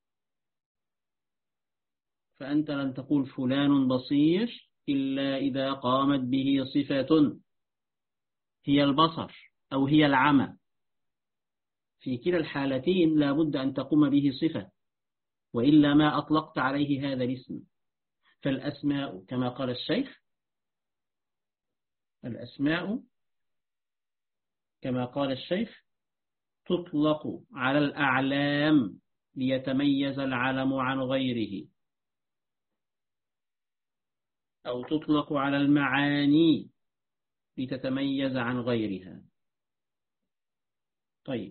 فأنت لن تقول فلان بصير إلا إذا قامت به صفة هي البصر أو هي العمى. في كلا الحالتين لا بد أن تقوم به صفة، وإلا ما أطلقت عليه هذا الاسم. فالأسماء كما قال الشيخ، الأسماء كما قال الشيخ تطلق على الأعلام ليتميز العلم عن غيره، أو تطلق على المعاني لتتميز عن غيرها. طيب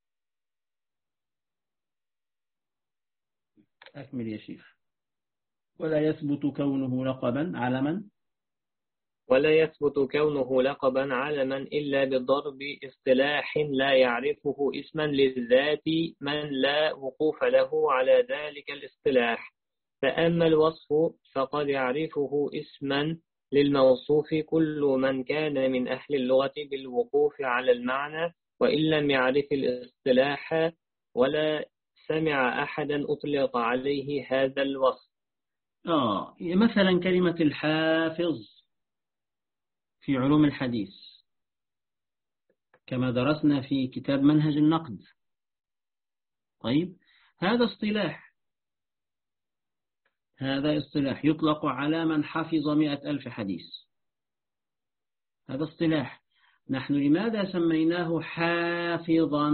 أكمل يا شيخ. ولا يثبت كونه لقبا علما، ولا يثبت كونه لقبا علما إلا بضرب اصطلاح لا يعرفه اسما للذات من لا وقوف له على ذلك الاصطلاح. فأما الوصف فقد يعرفه اسما للموصوف كل من كان من أهل اللغة بالوقوف على المعنى، وإن لم يعرف الاصطلاح ولا سمع أحدا أطلق عليه هذا الوصف. مثلا كلمة الحافظ في علوم الحديث كما درسنا في كتاب منهج النقد. طيب، هذا اصطلاح يطلق على من حفظ 100,000 حديث. هذا اصطلاح. نحن لماذا سميناه حافظا؟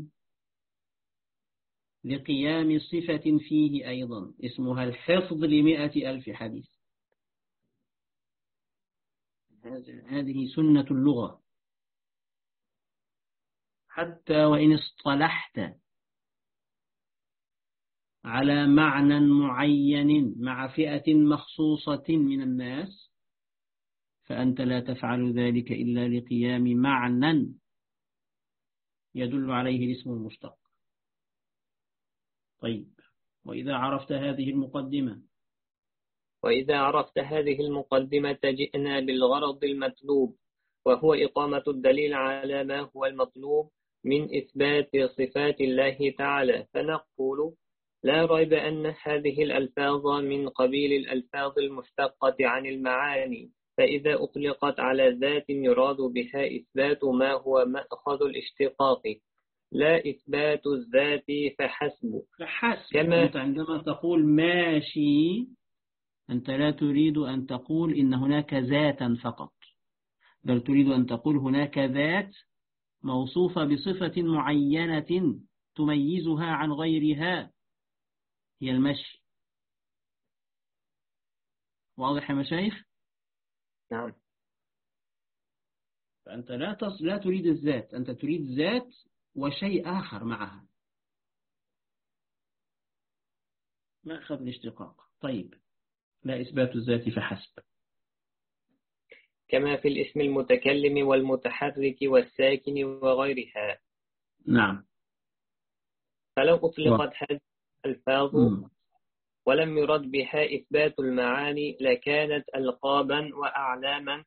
لقيام صفة فيه أيضا اسمها الحفظ 100,000 حديث. هذه سنة اللغة. حتى وإن اصطلحت على معنى معين مع فئة مخصوصة من الناس فأنت لا تفعل ذلك إلا لقيام معنى يدل عليه الاسم المشتق. طيب، وإذا عرفت هذه المقدمة جئنا بالغرض المطلوب، وهو إقامة الدليل على ما هو المطلوب من إثبات صفات الله تعالى. فنقول: لا ريب أن هذه الألفاظ من قبيل الألفاظ المشتقة عن المعاني، فإذا أطلقت على ذات يراد بها إثبات ما هو مأخذ الاشتقاق لا إثبات الذات فحسب. أنت عندما تقول ماشي أنت لا تريد أن تقول إن هناك ذاتا فقط، بل تريد أن تقول هناك ذات موصوفة بصفة معينة تميزها عن غيرها، هي المشي. واضح يا مشايخ؟ نعم. فأنت لا تريد الذات، أنت تريد ذات وشيء آخر معها، مأخذ الاشتقاق. طيب، لا إثبات الذات فحسب. كما في الاسم المتكلم والمتحرك والساكن وغيرها. نعم. فلو أطلقت هذه الألفاظ ولم يرد بها إثبات المعاني لكانت ألقابا وأعلاما،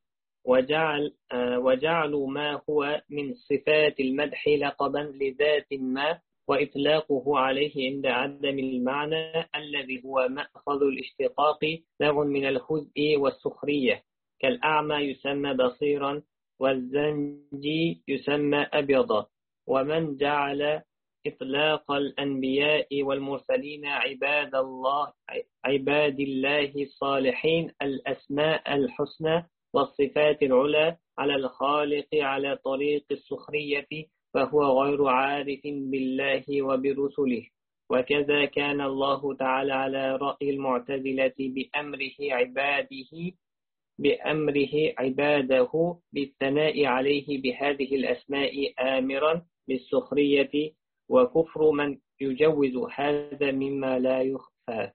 وجعلوا ما هو من صفات المدح لقبا لذات ما، وإطلاقه عليه عند عدم المعنى الذي هو مأخذ الاشتقاق نوع من الهزء والسخرية. كالأعمى يسمى بصيرا، والزنجي يسمى أبيضا. ومن جعل إطلاق الأنبياء والمرسلين عباد الله الصالحين الأسماء الحسنى والصفات العلى على الخالق على طريق السخرية فهو غير عارف بالله وبرسله. وكذا كان الله تعالى على رأي المعتزلة بأمره عباده بالثناء عليه بهذه الأسماء آمرا بالسخرية، وكفر من يجوز هذا مما لا يخفى.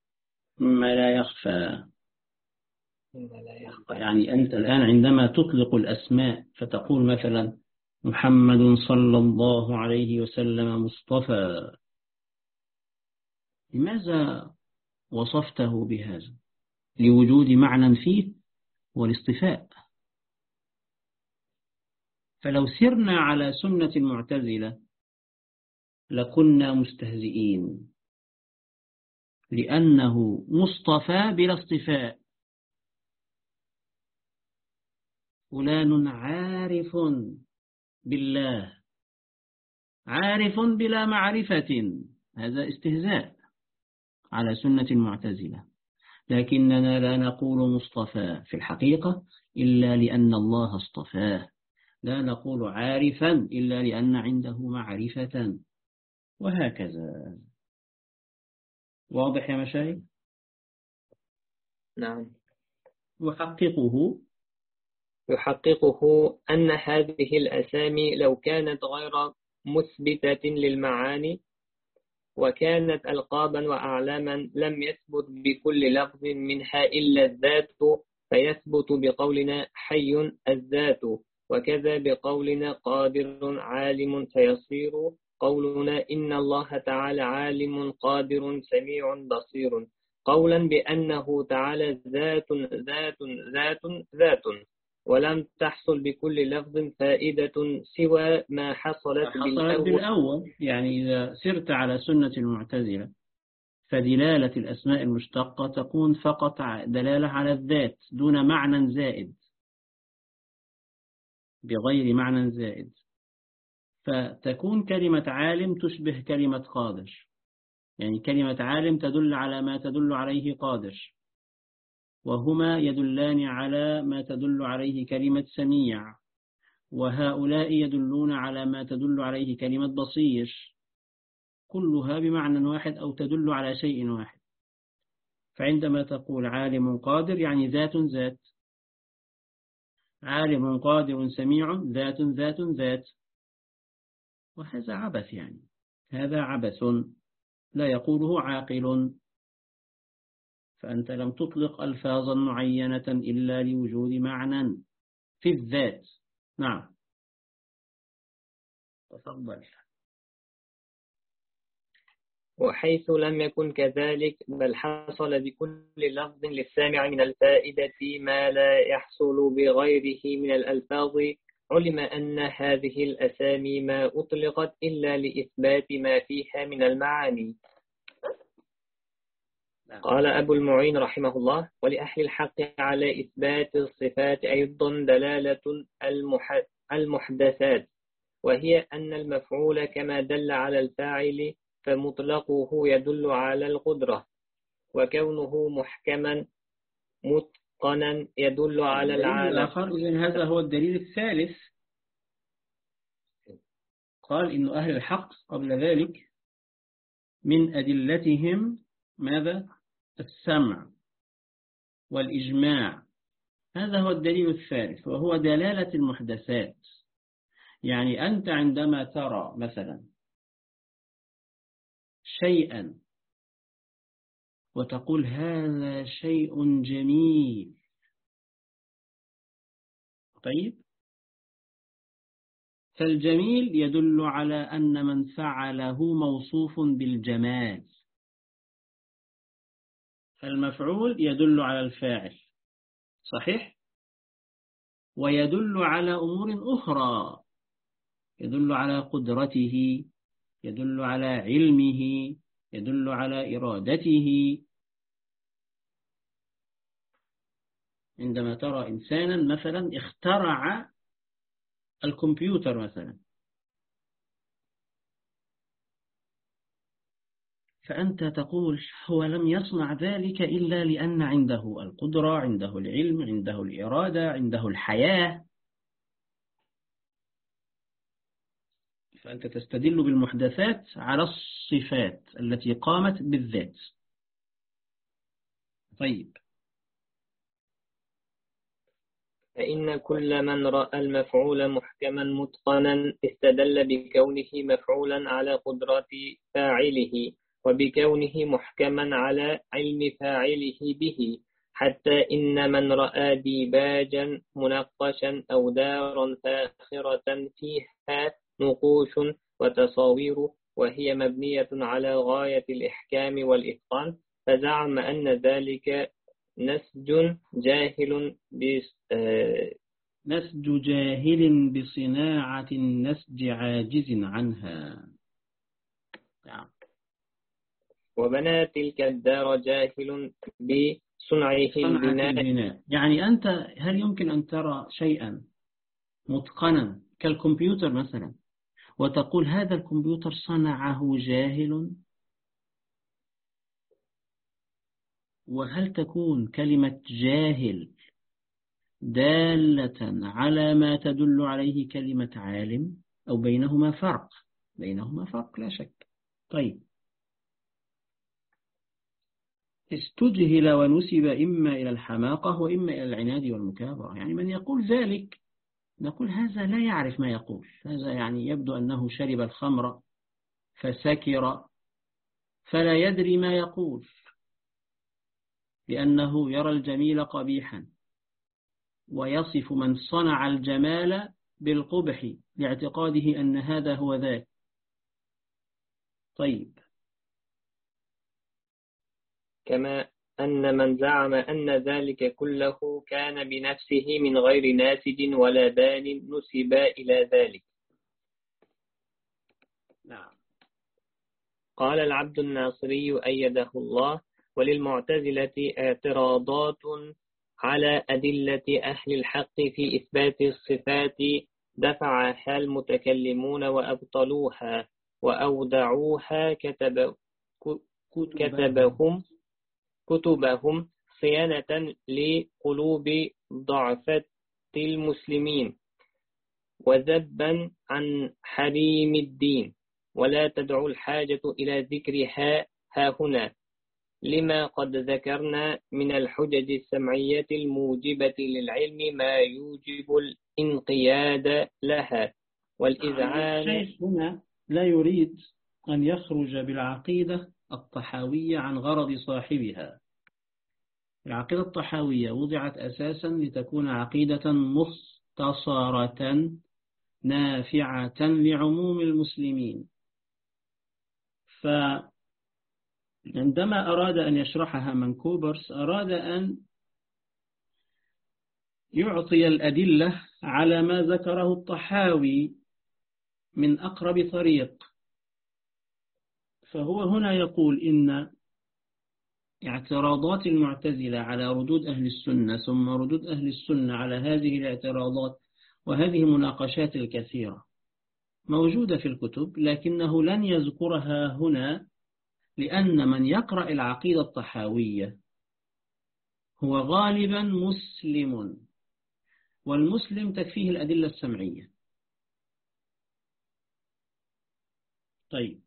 يعني أنت الآن عندما تطلق الأسماء فتقول مثلا محمد صلى الله عليه وسلم مصطفى، لماذا وصفته بهذا؟ لوجود معنى فيه والاصطفاء. فلو سرنا على سنة المعتزلة لكنا مستهزئين، لأنه مصطفى بلا اصطفاء. فلان عارف بالله، عارف بلا معرفة، هذا استهزاء على سنة المعتزلة. لكننا لا نقول مصطفى في الحقيقة إلا لأن الله اصطفاه، لا نقول عارفا إلا لأن عنده معرفة، وهكذا. واضح يا مشايخ؟ نعم. يحققه أن هذه الأسامي لو كانت غير مثبتة للمعاني وكانت ألقابا وأعلاما لم يثبت بكل لفظ منها إلا الذات، فيثبت بقولنا حي الذات، وكذا بقولنا قادر عالم، فيصير قولنا إن الله تعالى عالم قادر سميع بصير قولا بأنه تعالى ذات ذات ذات ذات، ولم تحصل بكل لفظ فائدة سوى ما حصلت بالأول. يعني إذا سرت على سنة المعتزلة فدلالة الأسماء المشتقة تكون فقط دلالة على الذات دون معنى زائد، بغير معنى زائد. فتكون كلمة عالم تشبه كلمة قادر، يعني كلمة عالم تدل على ما تدل عليه قادر، وهما يدلان على ما تدل عليه كلمة سميع، وهؤلاء يدلون على ما تدل عليه كلمة بصير، كلها بمعنى واحد أو تدل على شيء واحد. فعندما تقول عالم قادر يعني ذات ذات، عالم قادر سميع ذات ذات ذات، وهذا عبث، يعني هذا عبث لا يقوله عاقل. فأنت لم تطلق ألفاظا معينة إلا لوجود معنى في الذات. نعم، تفضل. وحيث لم يكن كذلك، بل حصل بكل لفظ للسامع من الفائدة ما لا يحصل بغيره من الألفاظ، علم أن هذه الأسامي ما أطلقت إلا لإثبات ما فيها من المعاني. قال أبو المعين رحمه الله: ولأهل الحق على إثبات الصفات أيضا دلالة المحدثات، وهي أن المفعول كما دل على الفاعل فمطلقه يدل على القدرة، وكونه محكما متقنا يدل على العالم. إذن هذا هو الدليل الثالث. قال إن أهل الحق قبل ذلك من أدلتهم ماذا؟ السمع والإجماع. هذا هو الدليل الثالث، وهو دلالة المحدثات. يعني أنت عندما ترى مثلا شيئا وتقول هذا شيء جميل، طيب، فالجميل يدل على أن من فعله موصوف بالجمال، فالمفعول يدل على الفاعل، صحيح؟ ويدل على أمور أخرى، يدل على قدرته، يدل على علمه، يدل على إرادته. عندما ترى إنسانا مثلا اخترع الكمبيوتر مثلا، فأنت تقول هو لم يصنع ذلك إلا لأن عنده القدرة، عنده العلم، عنده الإرادة، عنده الحياة. فأنت تستدل بالمحدثات على الصفات التي قامت بالذات. طيب، فإن كل من رأى المفعول محكما متقنا استدل بكونه مفعولا على قدرة فاعله، وبكونه محكما على علم فاعله به، حتى إن من رأى ديباجا منقشا أو دارا فاخرة فيها نقوش وتصاوير وهي مبنية على غاية الإحكام والإتقان، فزعم أن ذلك نسج جاهل بصناعة النسج عاجز عنها. نعم. وبنى تلك الدار جاهل بصنعه البناء. يعني أنت هل يمكن أن ترى شيئا متقنا كالكمبيوتر مثلا وتقول هذا الكمبيوتر صنعه جاهل؟ وهل تكون كلمة جاهل دالة على ما تدل عليه كلمة عالم؟ أو بينهما فرق؟ بينهما فرق لا شك. طيب، استجهل ونسب إما إلى الحماقة وإما إلى العناد والمكابرة. يعني من يقول ذلك نقول هذا لا يعرف ما يقول، هذا يعني يبدو أنه شرب الخمر فسكر فلا يدري ما يقول، لأنه يرى الجميل قبيحا ويصف من صنع الجمال بالقبح لاعتقاده أن هذا هو ذاك. طيب، كما أن من زعم أن ذلك كله كان بنفسه من غير ناسج ولا بان نسب إلى ذلك. نعم. قال العبد الناصري أيده الله: وللمعتزلة اعتراضات على أدلة أهل الحق في إثبات الصفات دفعها المتكلمون وأبطلوها وأودعوها كتبهم صيانة لقلوب ضعفة المسلمين وذبا عن حريم الدين، ولا تدعو الحاجة إلى ذكرها هاهنا لما قد ذكرنا من الحجج السمعية الموجبة للعلم ما يوجب الانقياد لها والإذعان. الشيخ هنا لا يريد أن يخرج بالعقيدة الطحاوية عن غرض صاحبها. العقيدة الطحاوية وضعت أساسا لتكون عقيدة مختصرة نافعة لعموم المسلمين، فعندما أراد أن يشرحها منكوبرس أراد أن يعطي الأدلة على ما ذكره الطحاوي من أقرب طريق. فهو هنا يقول إن اعتراضات المعتزلة على ردود أهل السنة ثم ردود أهل السنة على هذه الاعتراضات وهذه المناقشات الكثيرة موجودة في الكتب، لكنه لن يذكرها هنا لأن من يقرأ العقيدة الطحاوية هو غالبا مسلم، والمسلم تكفيه الأدلة السمعية. طيب،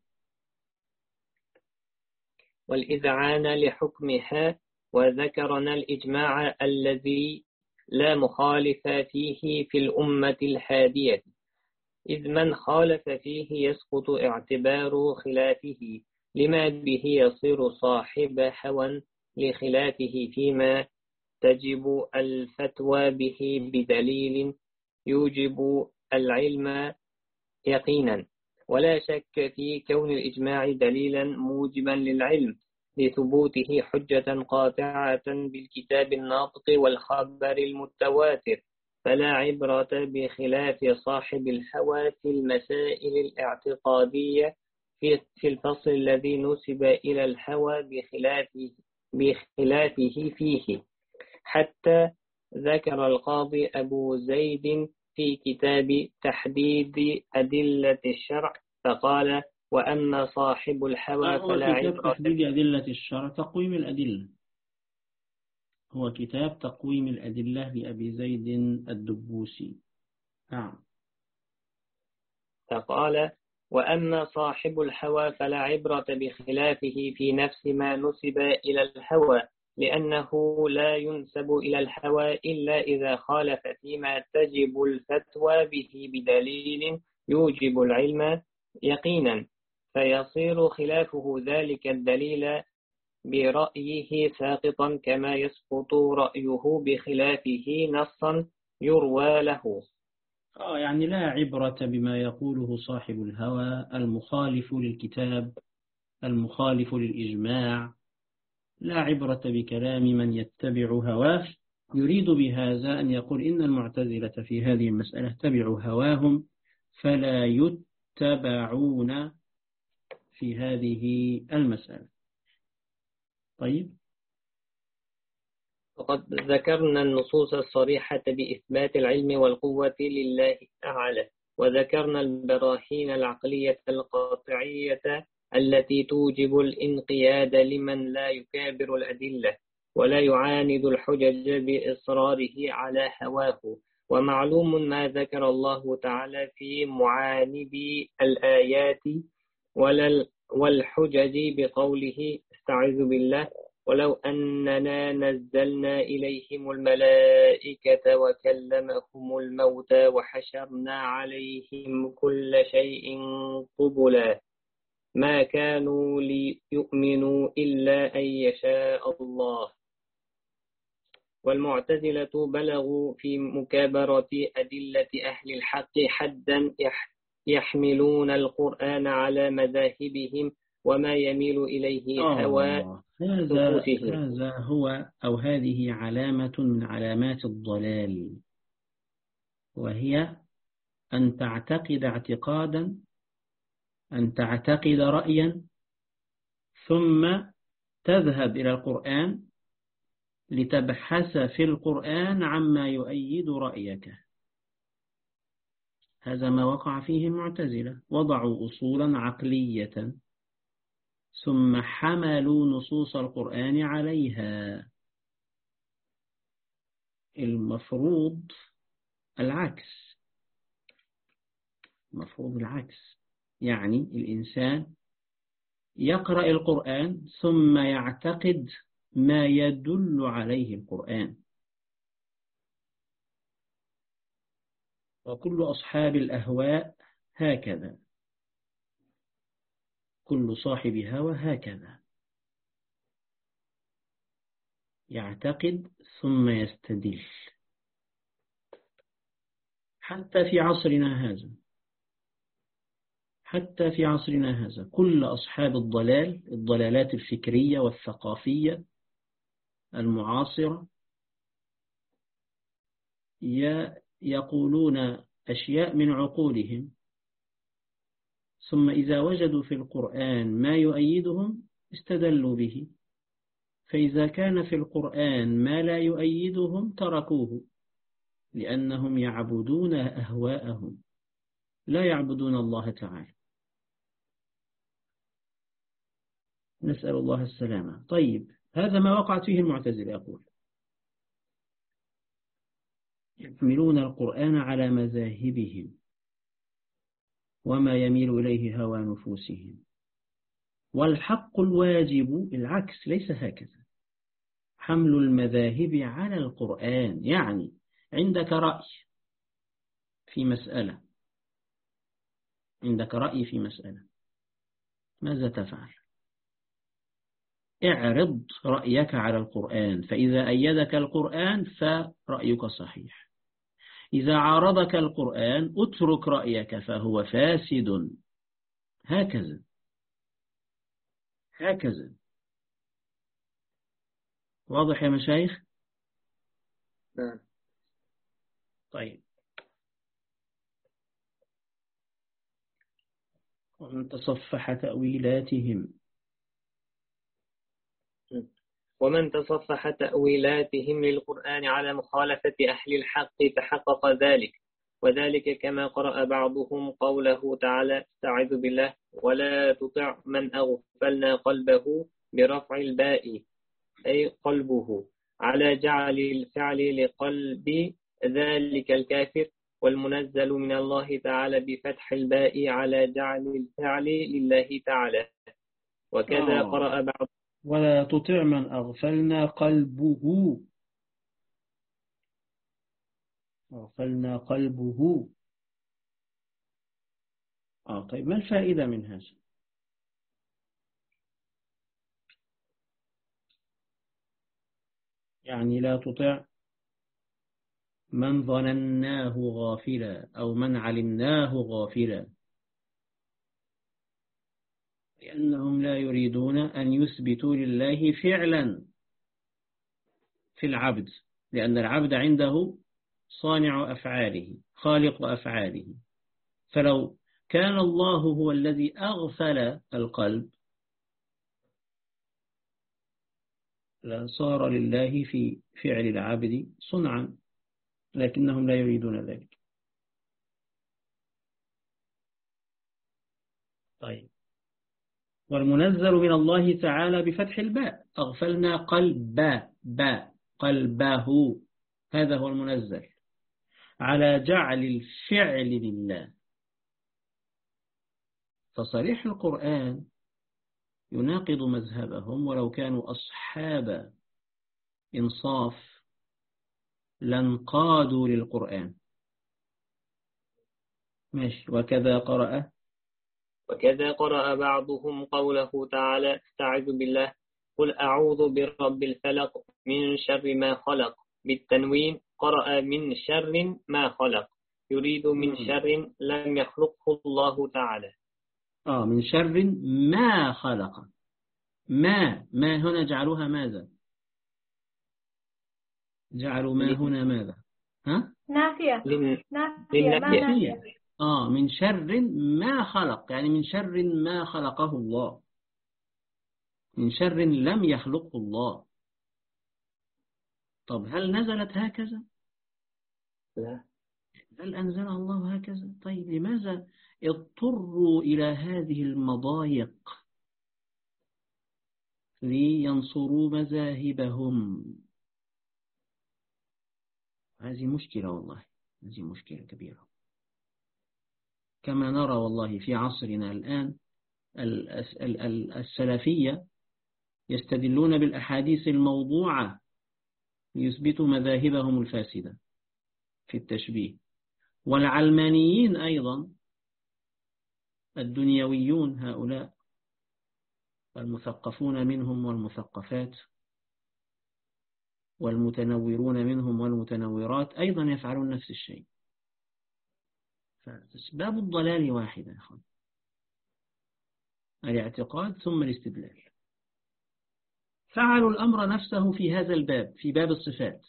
والإذعان لحكمها، وذكرنا الإجماع الذي لا مخالف فيه في الأمة الهادية، إذ من خالف فيه يسقط اعتبار خلافه لما به يصير صاحب هوى لخلافه فيما تجب الفتوى به بدليل يوجب العلم يقينا. ولا شك في كون الإجماع دليلا موجبا للعلم لثبوته حجة قاطعة بالكتاب الناطق والخبر المتواتر، فلا عبرة بخلاف صاحب الهوى في المسائل الاعتقادية في الفصل الذي نسب إلى الهوى بخلافه فيه. حتى ذكر القاضي أبو زيد في كتاب تحديد أدلة الشرع فقال: وأما صاحب الهوى فلا عبرة. تحديد أدلة الشرع تقويم الأدلة، هو كتاب تقويم الأدلة لأبي زيد الدبوسي. نعم. فقال: وأما صاحب الهوى فلا عبرة بخلافه في نفس ما نسب إلى الهوى، لأنه لا ينسب إلى الهوى إلا إذا خالف فيما تجب الفتوى به بدليل يوجب العلم يقينا، فيصير خلافه ذلك الدليل برأيه ساقطا كما يسقط رأيه بخلافه نصا يروى له. يعني لا عبرة بما يقوله صاحب الهوى المخالف للكتاب المخالف للإجماع، لا عبرة بكلام من يتبع هواه. يريد بهذا أن يقول إن المعتزلة في هذه المسألة تبعوا هواهم فلا يتبعون في هذه المسألة. طيب، وقد ذكرنا النصوص الصريحة بإثبات العلم والقوة لله تعالى، وذكرنا البراهين العقلية القاطعية التي توجب الانقياد لمن لا يكابر الأدلة ولا يعاند الحجج بإصراره على هواه. ومعلوم ما ذكر الله تعالى في معاندي الآيات والحجج بقوله: استعذ بالله: ولو أننا نزلنا إليهم الملائكة وكلمهم الموتى وحشرنا عليهم كل شيء قبلا ما كانوا ليؤمنوا إلا أن يشاء الله. والمعتزلة بلغوا في مكابرة أدلة أهل الحق حدا يحملون القرآن على مذاهبهم وما يميل إليه هوى نفوسهم. هذا هو أو هذه علامة من علامات الضلال، وهي أن تعتقد اعتقادا، أن تعتقد رأيا ثم تذهب إلى القرآن لتبحث في القرآن عما يؤيد رأيك. هذا ما وقع فيه المعتزلة، وضعوا أصولا عقلية ثم حملوا نصوص القرآن عليها. المفروض العكس، المفروض العكس، يعني الإنسان يقرأ القرآن ثم يعتقد ما يدل عليه القرآن. وكل أصحاب الأهواء هكذا، كل صاحب هوى هكذا، يعتقد ثم يستدل. حتى في عصرنا هذا، حتى في عصرنا هذا كل أصحاب الضلالات الفكرية والثقافية المعاصرة يقولون أشياء من عقولهم، ثم إذا وجدوا في القرآن ما يؤيدهم استدلوا به، فإذا كان في القرآن ما لا يؤيدهم تركوه، لأنهم يعبدون أهواءهم لا يعبدون الله تعالى. نسأل الله السلامة. طيب، هذا ما وقعت فيه المعتزلة. يقول يحملون القرآن على مذاهبهم وما يميل إليه هوى نفوسهم، والحق الواجب العكس، ليس هكذا. حمل المذاهب على القرآن، يعني عندك رأي في مسألة، عندك رأي في مسألة، ماذا تفعل؟ اعرض رأيك على القرآن، فإذا أيدك القرآن فرأيك صحيح، إذا عارضك القرآن اترك رأيك فهو فاسد. هكذا هكذا. واضح يا مشايخ؟ نعم. طيب، ومن تصفح تأويلاتهم، ومن تصفح تأويلاتهم للقرآن على مخالفة أهل الحق تحقق ذلك، وذلك كما قرأ بعضهم قوله تعالى: استعذ بالله: ولا تطع من أغفلنا قلبه برفع الباء أي قلبه، على جعل الفعل لقلب ذلك الكافر، والمنزل من الله تعالى بفتح الباء على جعل الفعل لله تعالى. وكذا قرأ بعض: ولا تطع من أغفلنا قلبه، أغفلنا قلبه. طيب، ما الفائدة من هذا؟ يعني لا تطع من ظنناه غافلا أو من علمناه غافلا، لأنهم لا يريدون أن يثبتوا لله فعلا في العبد، لأن العبد عنده صانع أفعاله خالق أفعاله، فلو كان الله هو الذي أغفل القلب لصار لله في فعل العبد صنعا، لكنهم لا يريدون ذلك. طيب، والمنزل من الله تعالى بفتح الباء، أغفلنا قلبه، هذا هو المنزل، على جعل الفعل لله. فصريح القرآن يناقض مذهبهم، ولو كانوا أصحاب إنصاف لانقادوا للقرآن. ماشي. وكذا قرأ بعضهم قوله تعالى: استعذ بالله: قل أعوذ برب الفلق من شر ما خلق، بالتنوين. قرأ من شر ما خلق، يريد من شر لم يخلقه الله تعالى. من شر ما خلق. ما هنا جعلوها ماذا؟ جعلوا ما هنا ماذا؟ نافية. نافية. من شر ما خلق، يعني من شر ما خلقه الله. من شر لم يخلقه الله. طب هل نزلت هكذا؟ لا. هل أنزلها الله هكذا؟ طيب لماذا اضطروا إلى هذه المضايق لينصروا مذاهبهم؟ هذه مشكلة والله، هذه مشكلة كبيرة. كما نرى والله في عصرنا الآن السلفية يستدلون بالأحاديث الموضوعة ليثبتوا مذاهبهم الفاسدة في التشبيه، والعلمانيين أيضا الدنيويون هؤلاء المثقفون منهم والمثقفات والمتنورون منهم والمتنورات أيضا يفعلون نفس الشيء. فأسباب الضلال واحدة يا أخوان، الاعتقاد ثم الاستدلال. فعلوا الأمر نفسه في هذا الباب، في باب الصفات،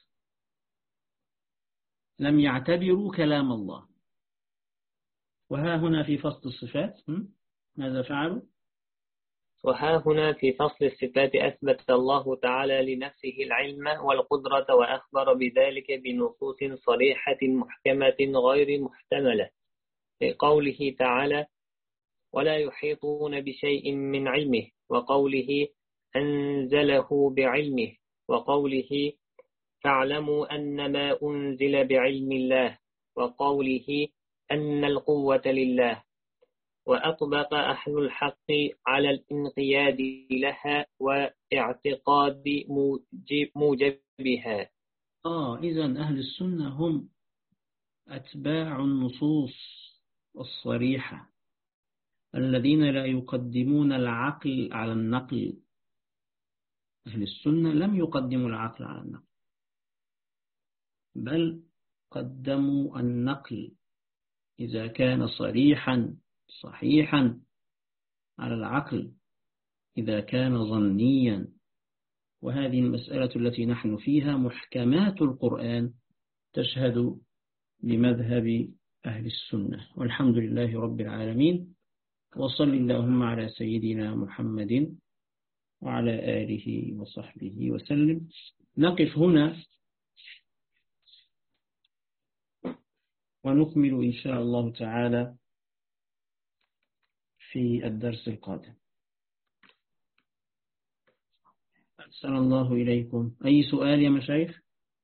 لم يعتبروا كلام الله. وها هنا في فصل الصفات ماذا فعلوا؟ وها هنا في فصل الصفات أثبت الله تعالى لنفسه العلم والقدرة، وأخبر بذلك بنصوص صريحة محكمة غير محتملة، لقوله تعالى: ولا يحيطون بشيء من علمه، وقوله أنزله بعلمه، وقوله فاعلموا أنما أنزل بعلم الله، وقوله أن القوة لله. وأطبق أهل الحق على الانقياد لها واعتقاد موجبها. إذن أهل السنة هم أتباع النصوص الصريحة الذين لا يقدمون العقل على النقل. أهل السنة لم يقدموا العقل على النقل، بل قدموا النقل إذا كان صريحا صحيحا على العقل إذا كان ظنيا. وهذه المسألة التي نحن فيها، محكمات القرآن تشهد بمذهب أهل السنة. والحمد لله رب العالمين، وصل اللهم على سيدنا محمد وعلى آله وصحبه وسلم. نقف هنا ونكمل إن شاء الله تعالى في الدرس القادم. أحسن الله إليكم. أي سؤال يا مشايخ؟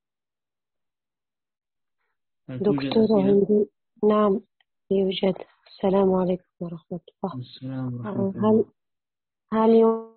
دكتور عندي. نعم يوجد. السلام عليكم ورحمة الله. السلام ورحمة الله. هل يمكن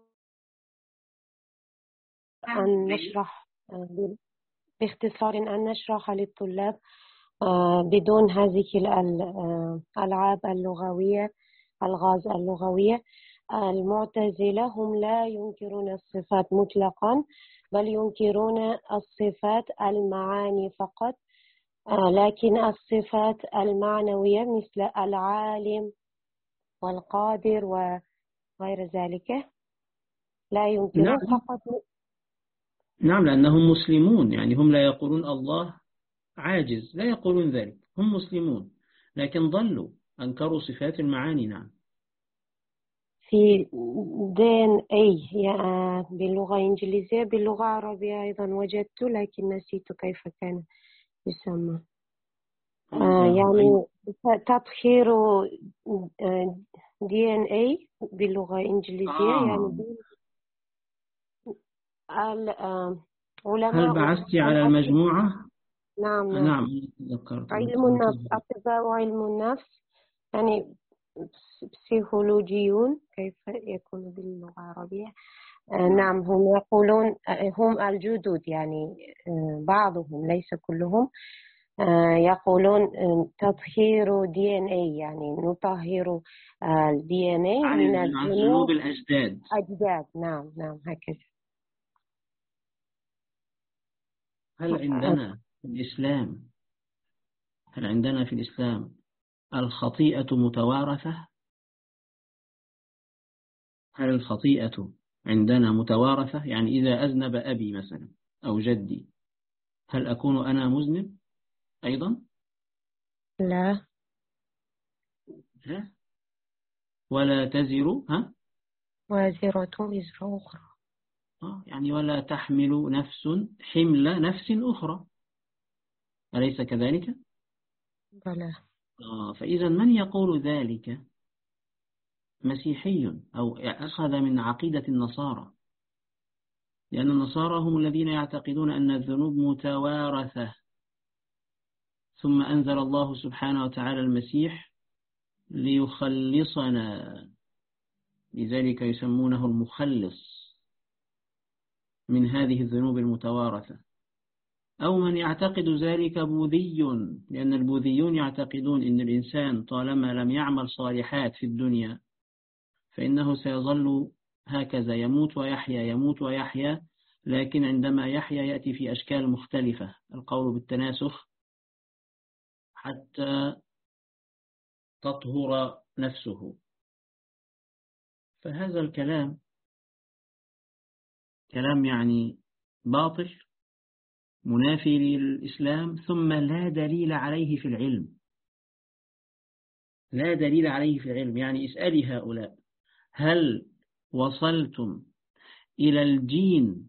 أن نشرح باختصار أن نشرح للطلاب بدون هذه الألعاب اللغوية، الغاز اللغوية؟ المعتزلة هم لا ينكرون الصفات مطلقا، بل ينكرون الصفات المعاني فقط، لكن الصفات المعنوية مثل العالم والقادر وغير ذلك لا ينكرون. فقط نعم، لأنهم مسلمون، يعني هم لا يقولون الله عاجز، لا يقولون ذلك، هم مسلمون لكن ضلوا، أنكروا صفات المعاني. نعم. في DNA باللغة الإنجليزية، باللغة العربية أيضا وجدت لكن نسيت كيف كان يسمى. يعني تطهير DNA باللغة الإنجليزية. يعني العلماء. هل بعثت على المجموعة؟ نعم. ذكرت. علم النفس، أطباء علم النفس، يعني بسيكولوجيون كيف يكون باللغة العربية. نعم، هم يقولون، هم الجدد يعني بعضهم ليس كلهم، يقولون تطهير DNA، يعني نطهر DNA من ذنوب الأجداد. نعم هكذا. هل عندنا في الإسلام الخطيئة متوارثة؟ هل الخطيئة عندنا متوارثة؟ يعني إذا أذنب أبي مثلا أو جدي، هل أكون أنا مذنب أيضا؟ لا. ولا تزر وازرة وزر أخرى. يعني ولا تحمل نفس حمل نفس أخرى، أليس كذلك؟ بلى. فإذا من يقول ذلك مسيحي أو أخذ من عقيدة النصارى، لأن النصارى هم الذين يعتقدون أن الذنوب متوارثة، ثم أنزل الله سبحانه وتعالى المسيح ليخلصنا، لذلك يسمونه المخلص من هذه الذنوب المتوارثة. أو من يعتقد ذلك بوذي، لأن البوذيون يعتقدون أن الإنسان طالما لم يعمل صالحات في الدنيا فإنه سيظل هكذا يموت ويحيا يموت ويحيا، لكن عندما يحيا يأتي في أشكال مختلفة، القول بالتناسخ، حتى تطهر نفسه. فهذا الكلام كلام يعني باطل منافي للإسلام، ثم لا دليل عليه في العلم. لا دليل عليه في العلم. يعني اسألي هؤلاء: هل وصلتم إلى الجين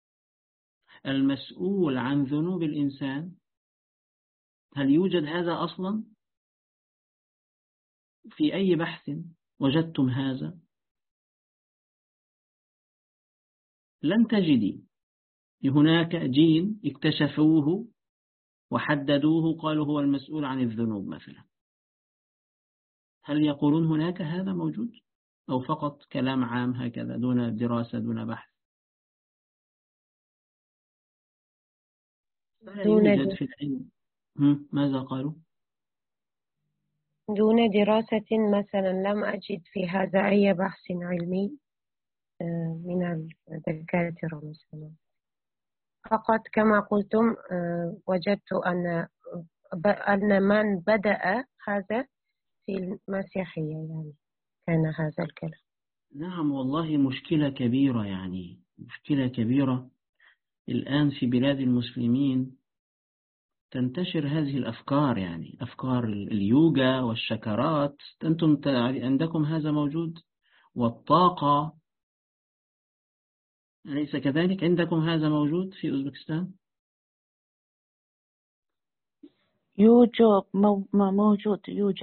المسؤول عن ذنوب الإنسان؟ هل يوجد هذا أصلا؟ في أي بحث وجدتم هذا؟ لن تجدي. هناك جين اكتشفوه وحددوه، قالوا هو المسؤول عن الذنوب مثلا. هل يقولون هناك هذا موجود، أو فقط كلام عام هكذا دون دراسة دون بحث؟ لا يوجد في العلم. ماذا قالوا؟ دون دراسة مثلا لم أجد في هذا أي بحث علمي من الدكاترة مثلا. فقط كما قلتم وجدت أن من بدأ هذا في المسيحية، يعني كان هذا الكلام. نعم والله مشكلة كبيرة، يعني مشكلة كبيرة الآن في بلاد المسلمين. تنتشر هذه الأفكار، يعني أفكار اليوغا والشكرات. أنتم عندكم هذا موجود؟ والطاقة، أليس كذلك؟ عندكم هذا موجود في أوزبكستان؟ موجود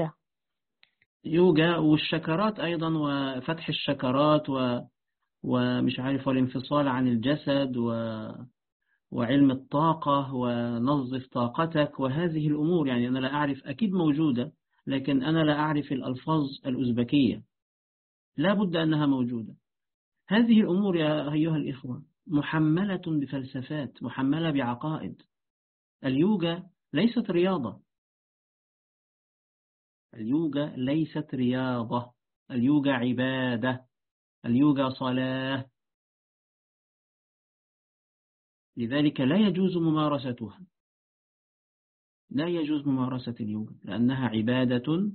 يوغا والشكرات أيضا، وفتح الشكرات ومش عارف، والانفصال عن الجسد وعلم الطاقة ونظف طاقتك وهذه الأمور. يعني أنا لا أعرف، أكيد موجودة، لكن أنا لا أعرف الألفاظ الأوزبكية. لا بد أنها موجودة. هذه الأمور يا أيها الإخوة محملة بفلسفات، محملة بعقائد. اليوغا ليست رياضة. اليوغا ليست رياضة. اليوغا عبادة. اليوغا صلاة. لذلك لا يجوز ممارستها. لا يجوز ممارسة اليوغا لأنها عبادة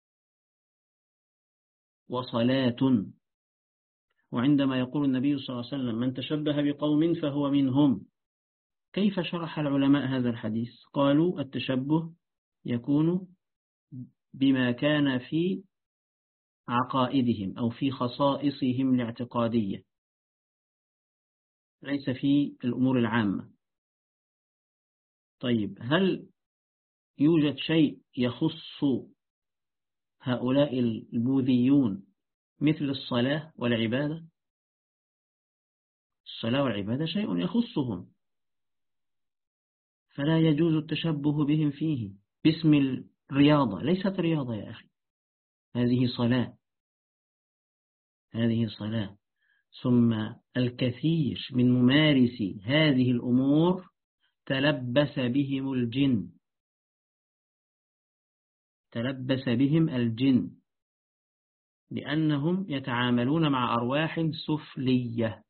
وصلاة. وعندما يقول النبي صلى الله عليه وسلم: من تشبه بقوم فهو منهم، كيف شرح العلماء هذا الحديث؟ قالوا: التشبه يكون بما كان في عقائدهم أو في خصائصهم الاعتقادية، ليس في الأمور العامة. طيب، هل يوجد شيء يخص هؤلاء البوذيون مثل الصلاة والعبادة؟ الصلاة والعبادة شيء يخصهم، فلا يجوز التشبه بهم فيه باسم الرياضة. ليست رياضة يا أخي، هذه صلاة. هذه صلاة. ثم الكثير من ممارسي هذه الأمور تلبس بهم الجن. تلبس بهم الجن لأنهم يتعاملون مع أرواح سفلية.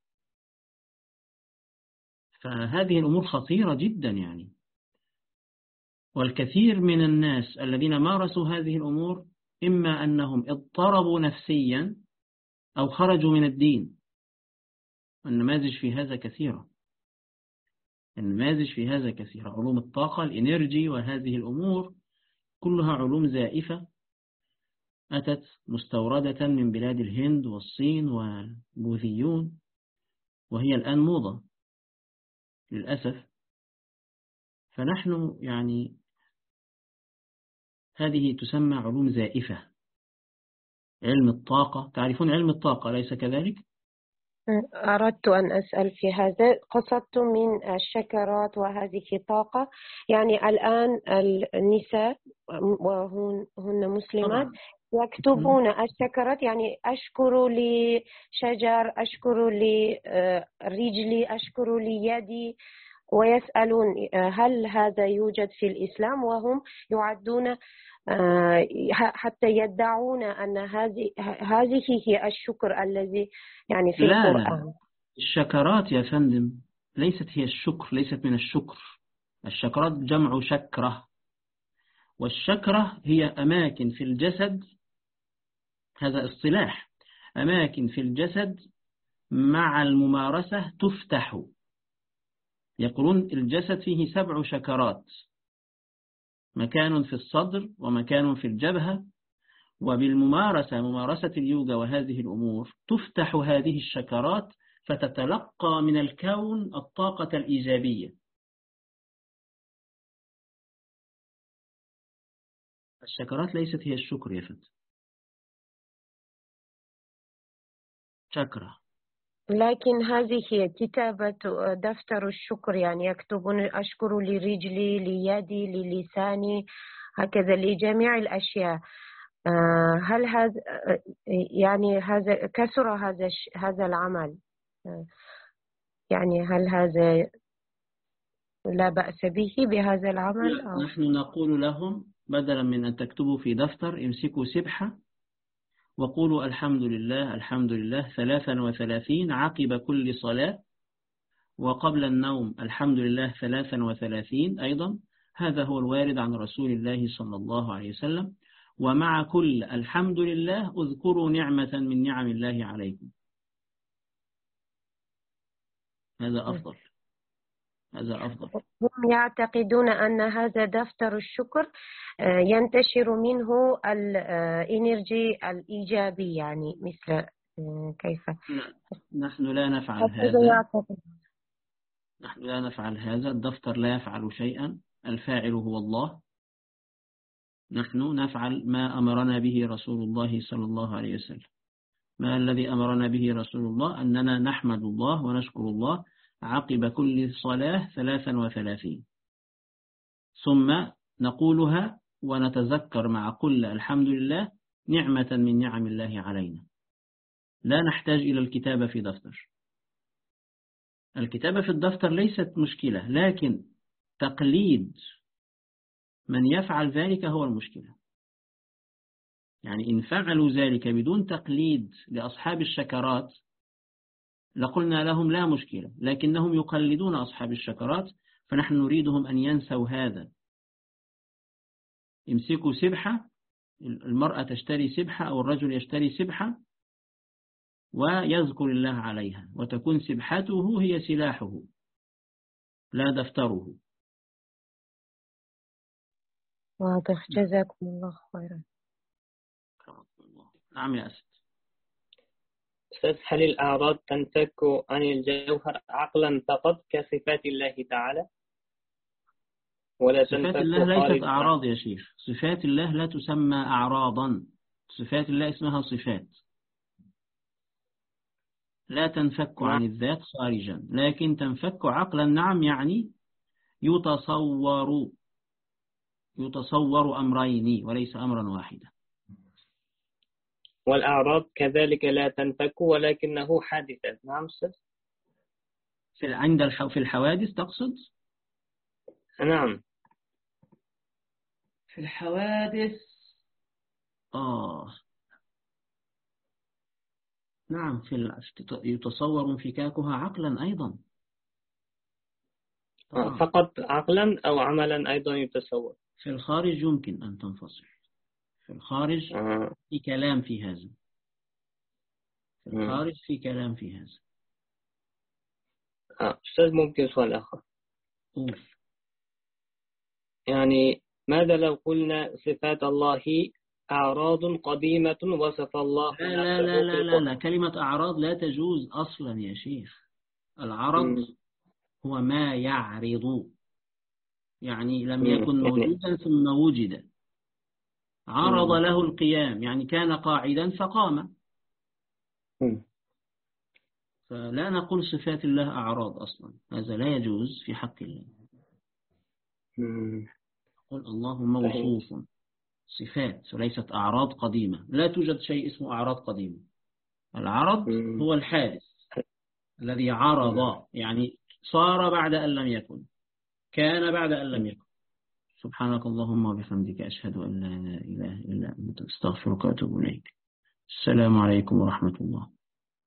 فهذه الأمور خطيرة جدا يعني. والكثير من الناس الذين مارسوا هذه الأمور إما أنهم اضطربوا نفسيا أو خرجوا من الدين. النماذج في هذا كثيرة. النماذج في هذا كثيرة. علوم الطاقة، الإنرجي، وهذه الأمور كلها علوم زائفة أتت مستوردة من بلاد الهند والصين والبوذيون، وهي الآن موضة للأسف. فنحن يعني هذه تسمى علوم زائفة. علم الطاقة، تعرفون علم الطاقة أليس كذلك؟ أردت أن أسأل في هذا، قصدت من الشكرات وهذه طاقة، يعني الآن النساء وهن مسلمات طبعا. يكتبون الشكرات، يعني أشكر لشجر، أشكر لرجلي، أشكر ليدي، ويسألون هل هذا يوجد في الإسلام، وهم يعدون حتى يدعون أن هذه هي الشكر الذي يعني في لا القرآن. الشكرات يا فندم ليست هي الشكر، ليست من الشكر. الشكرات جمع شكرة، والشكرة هي أماكن في الجسد، هذا اصطلاح، أماكن في الجسد مع الممارسة تفتح. يقولون الجسد فيه 7 شكرات، مكان في الصدر ومكان في الجبهة، وبالممارسة، ممارسة اليوغا وهذه الأمور، تفتح هذه الشكرات فتتلقى من الكون الطاقة الإيجابية. الشكرات ليست هي الشكر يا فتى. شكرة. لكن هذه هي كتابة دفتر الشكر، يعني يكتبون أشكر لرجلي، ليدي، للساني، هكذا لجميع الأشياء. هل هذا يعني هذا كثر هذا العمل؟ يعني هل هذا لا بأس به بهذا العمل أو؟ نحن نقول لهم بدلا من أن تكتبوا في دفتر، امسكوا سبحة وقولوا الحمد لله الحمد لله 33 عقب كل صلاة، وقبل النوم الحمد لله 33 أيضا. هذا هو الوارد عن رسول الله صلى الله عليه وسلم. ومع كل الحمد لله اذكروا نعمة من نعم الله عليكم. هذا أفضل، هذا أفضل. هم يعتقدون أن هذا دفتر الشكر ينتشر منه الإنرجي الإيجابي، يعني مثل كيف؟ نحن لا نفعل هذا. نحن لا نفعل هذا. الدفتر لا يفعل شيئا، الفاعل هو الله. نحن نفعل ما أمرنا به رسول الله صلى الله عليه وسلم. ما الذي أمرنا به رسول الله؟ أننا نحمد الله ونشكر الله عقب كل صلاة 33، ثم نقولها ونتذكر مع كل الحمد لله نعمة من نعم الله علينا. لا نحتاج إلى الكتابة في دفتر. الكتابة في الدفتر ليست مشكلة، لكن تقليد من يفعل ذلك هو المشكلة. يعني إن فعلوا ذلك بدون تقليد لأصحاب الشكرات لقلنا لهم لا مشكلة، لكنهم يقلدون أصحاب الشكرات، فنحن نريدهم أن ينسوا هذا. يمسكوا سبحة، المرأة تشتري سبحة أو الرجل يشتري سبحة ويذكر الله عليها، وتكون سبحته هي سلاحه لا دفتره. واضح، جزاكم الله خيرا. نعم يا أسد. أستاذ، هل الأعراض تنفك عن الجوهر عقلا فقط كصفات الله تعالى، ولا صفات تنفك الله ليست خارج؟ أعراض يا شيخ. صفات الله لا تسمى أعراضا. صفات الله اسمها صفات، لا تنفك عن الذات خارجا، لكن تنفك عقلا. نعم، يعني يتصور أمرين وليس أمرا واحدا. والأعراض كذلك لا تنفك ولكنه حادثة. نعم أستاذ. في الحوادث تقصد؟ نعم. في الحوادث نعم، يتصور انفكاكها عقلا أيضا. فقط عقلا أو عملا أيضا يتصور؟ في الخارج يمكن أن تنفصل. في الخارج في كلام في هذا. في الخارج في كلام في هذا. أستاذ، ممكن سؤال آخر؟ قول. يعني ماذا لو قلنا صفات الله أعراض قديمة وصف الله لا لا لا لا لا, لا. كلمة أعراض لا تجوز أصلا يا شيخ. العرض هو ما يعرض، يعني لم يكن موجودا ثم وجد. عرض له القيام، يعني كان قاعدا فقام. فلا نقول صفات الله أعراض أصلا، هذا لا يجوز في حق الله. قل الله موصوف صفات وليست أعراض قديمة. لا توجد شيء اسمه أعراض قديمة. العرض هو الحادث الذي عرض، يعني صار بعد أن لم يكن، كان بعد أن لم يكن. سبحانك اللهم وبحمدك، أشهد أن لا إله إلا أنت، أستغفرك وأتوب إليك. السلام عليكم ورحمة الله.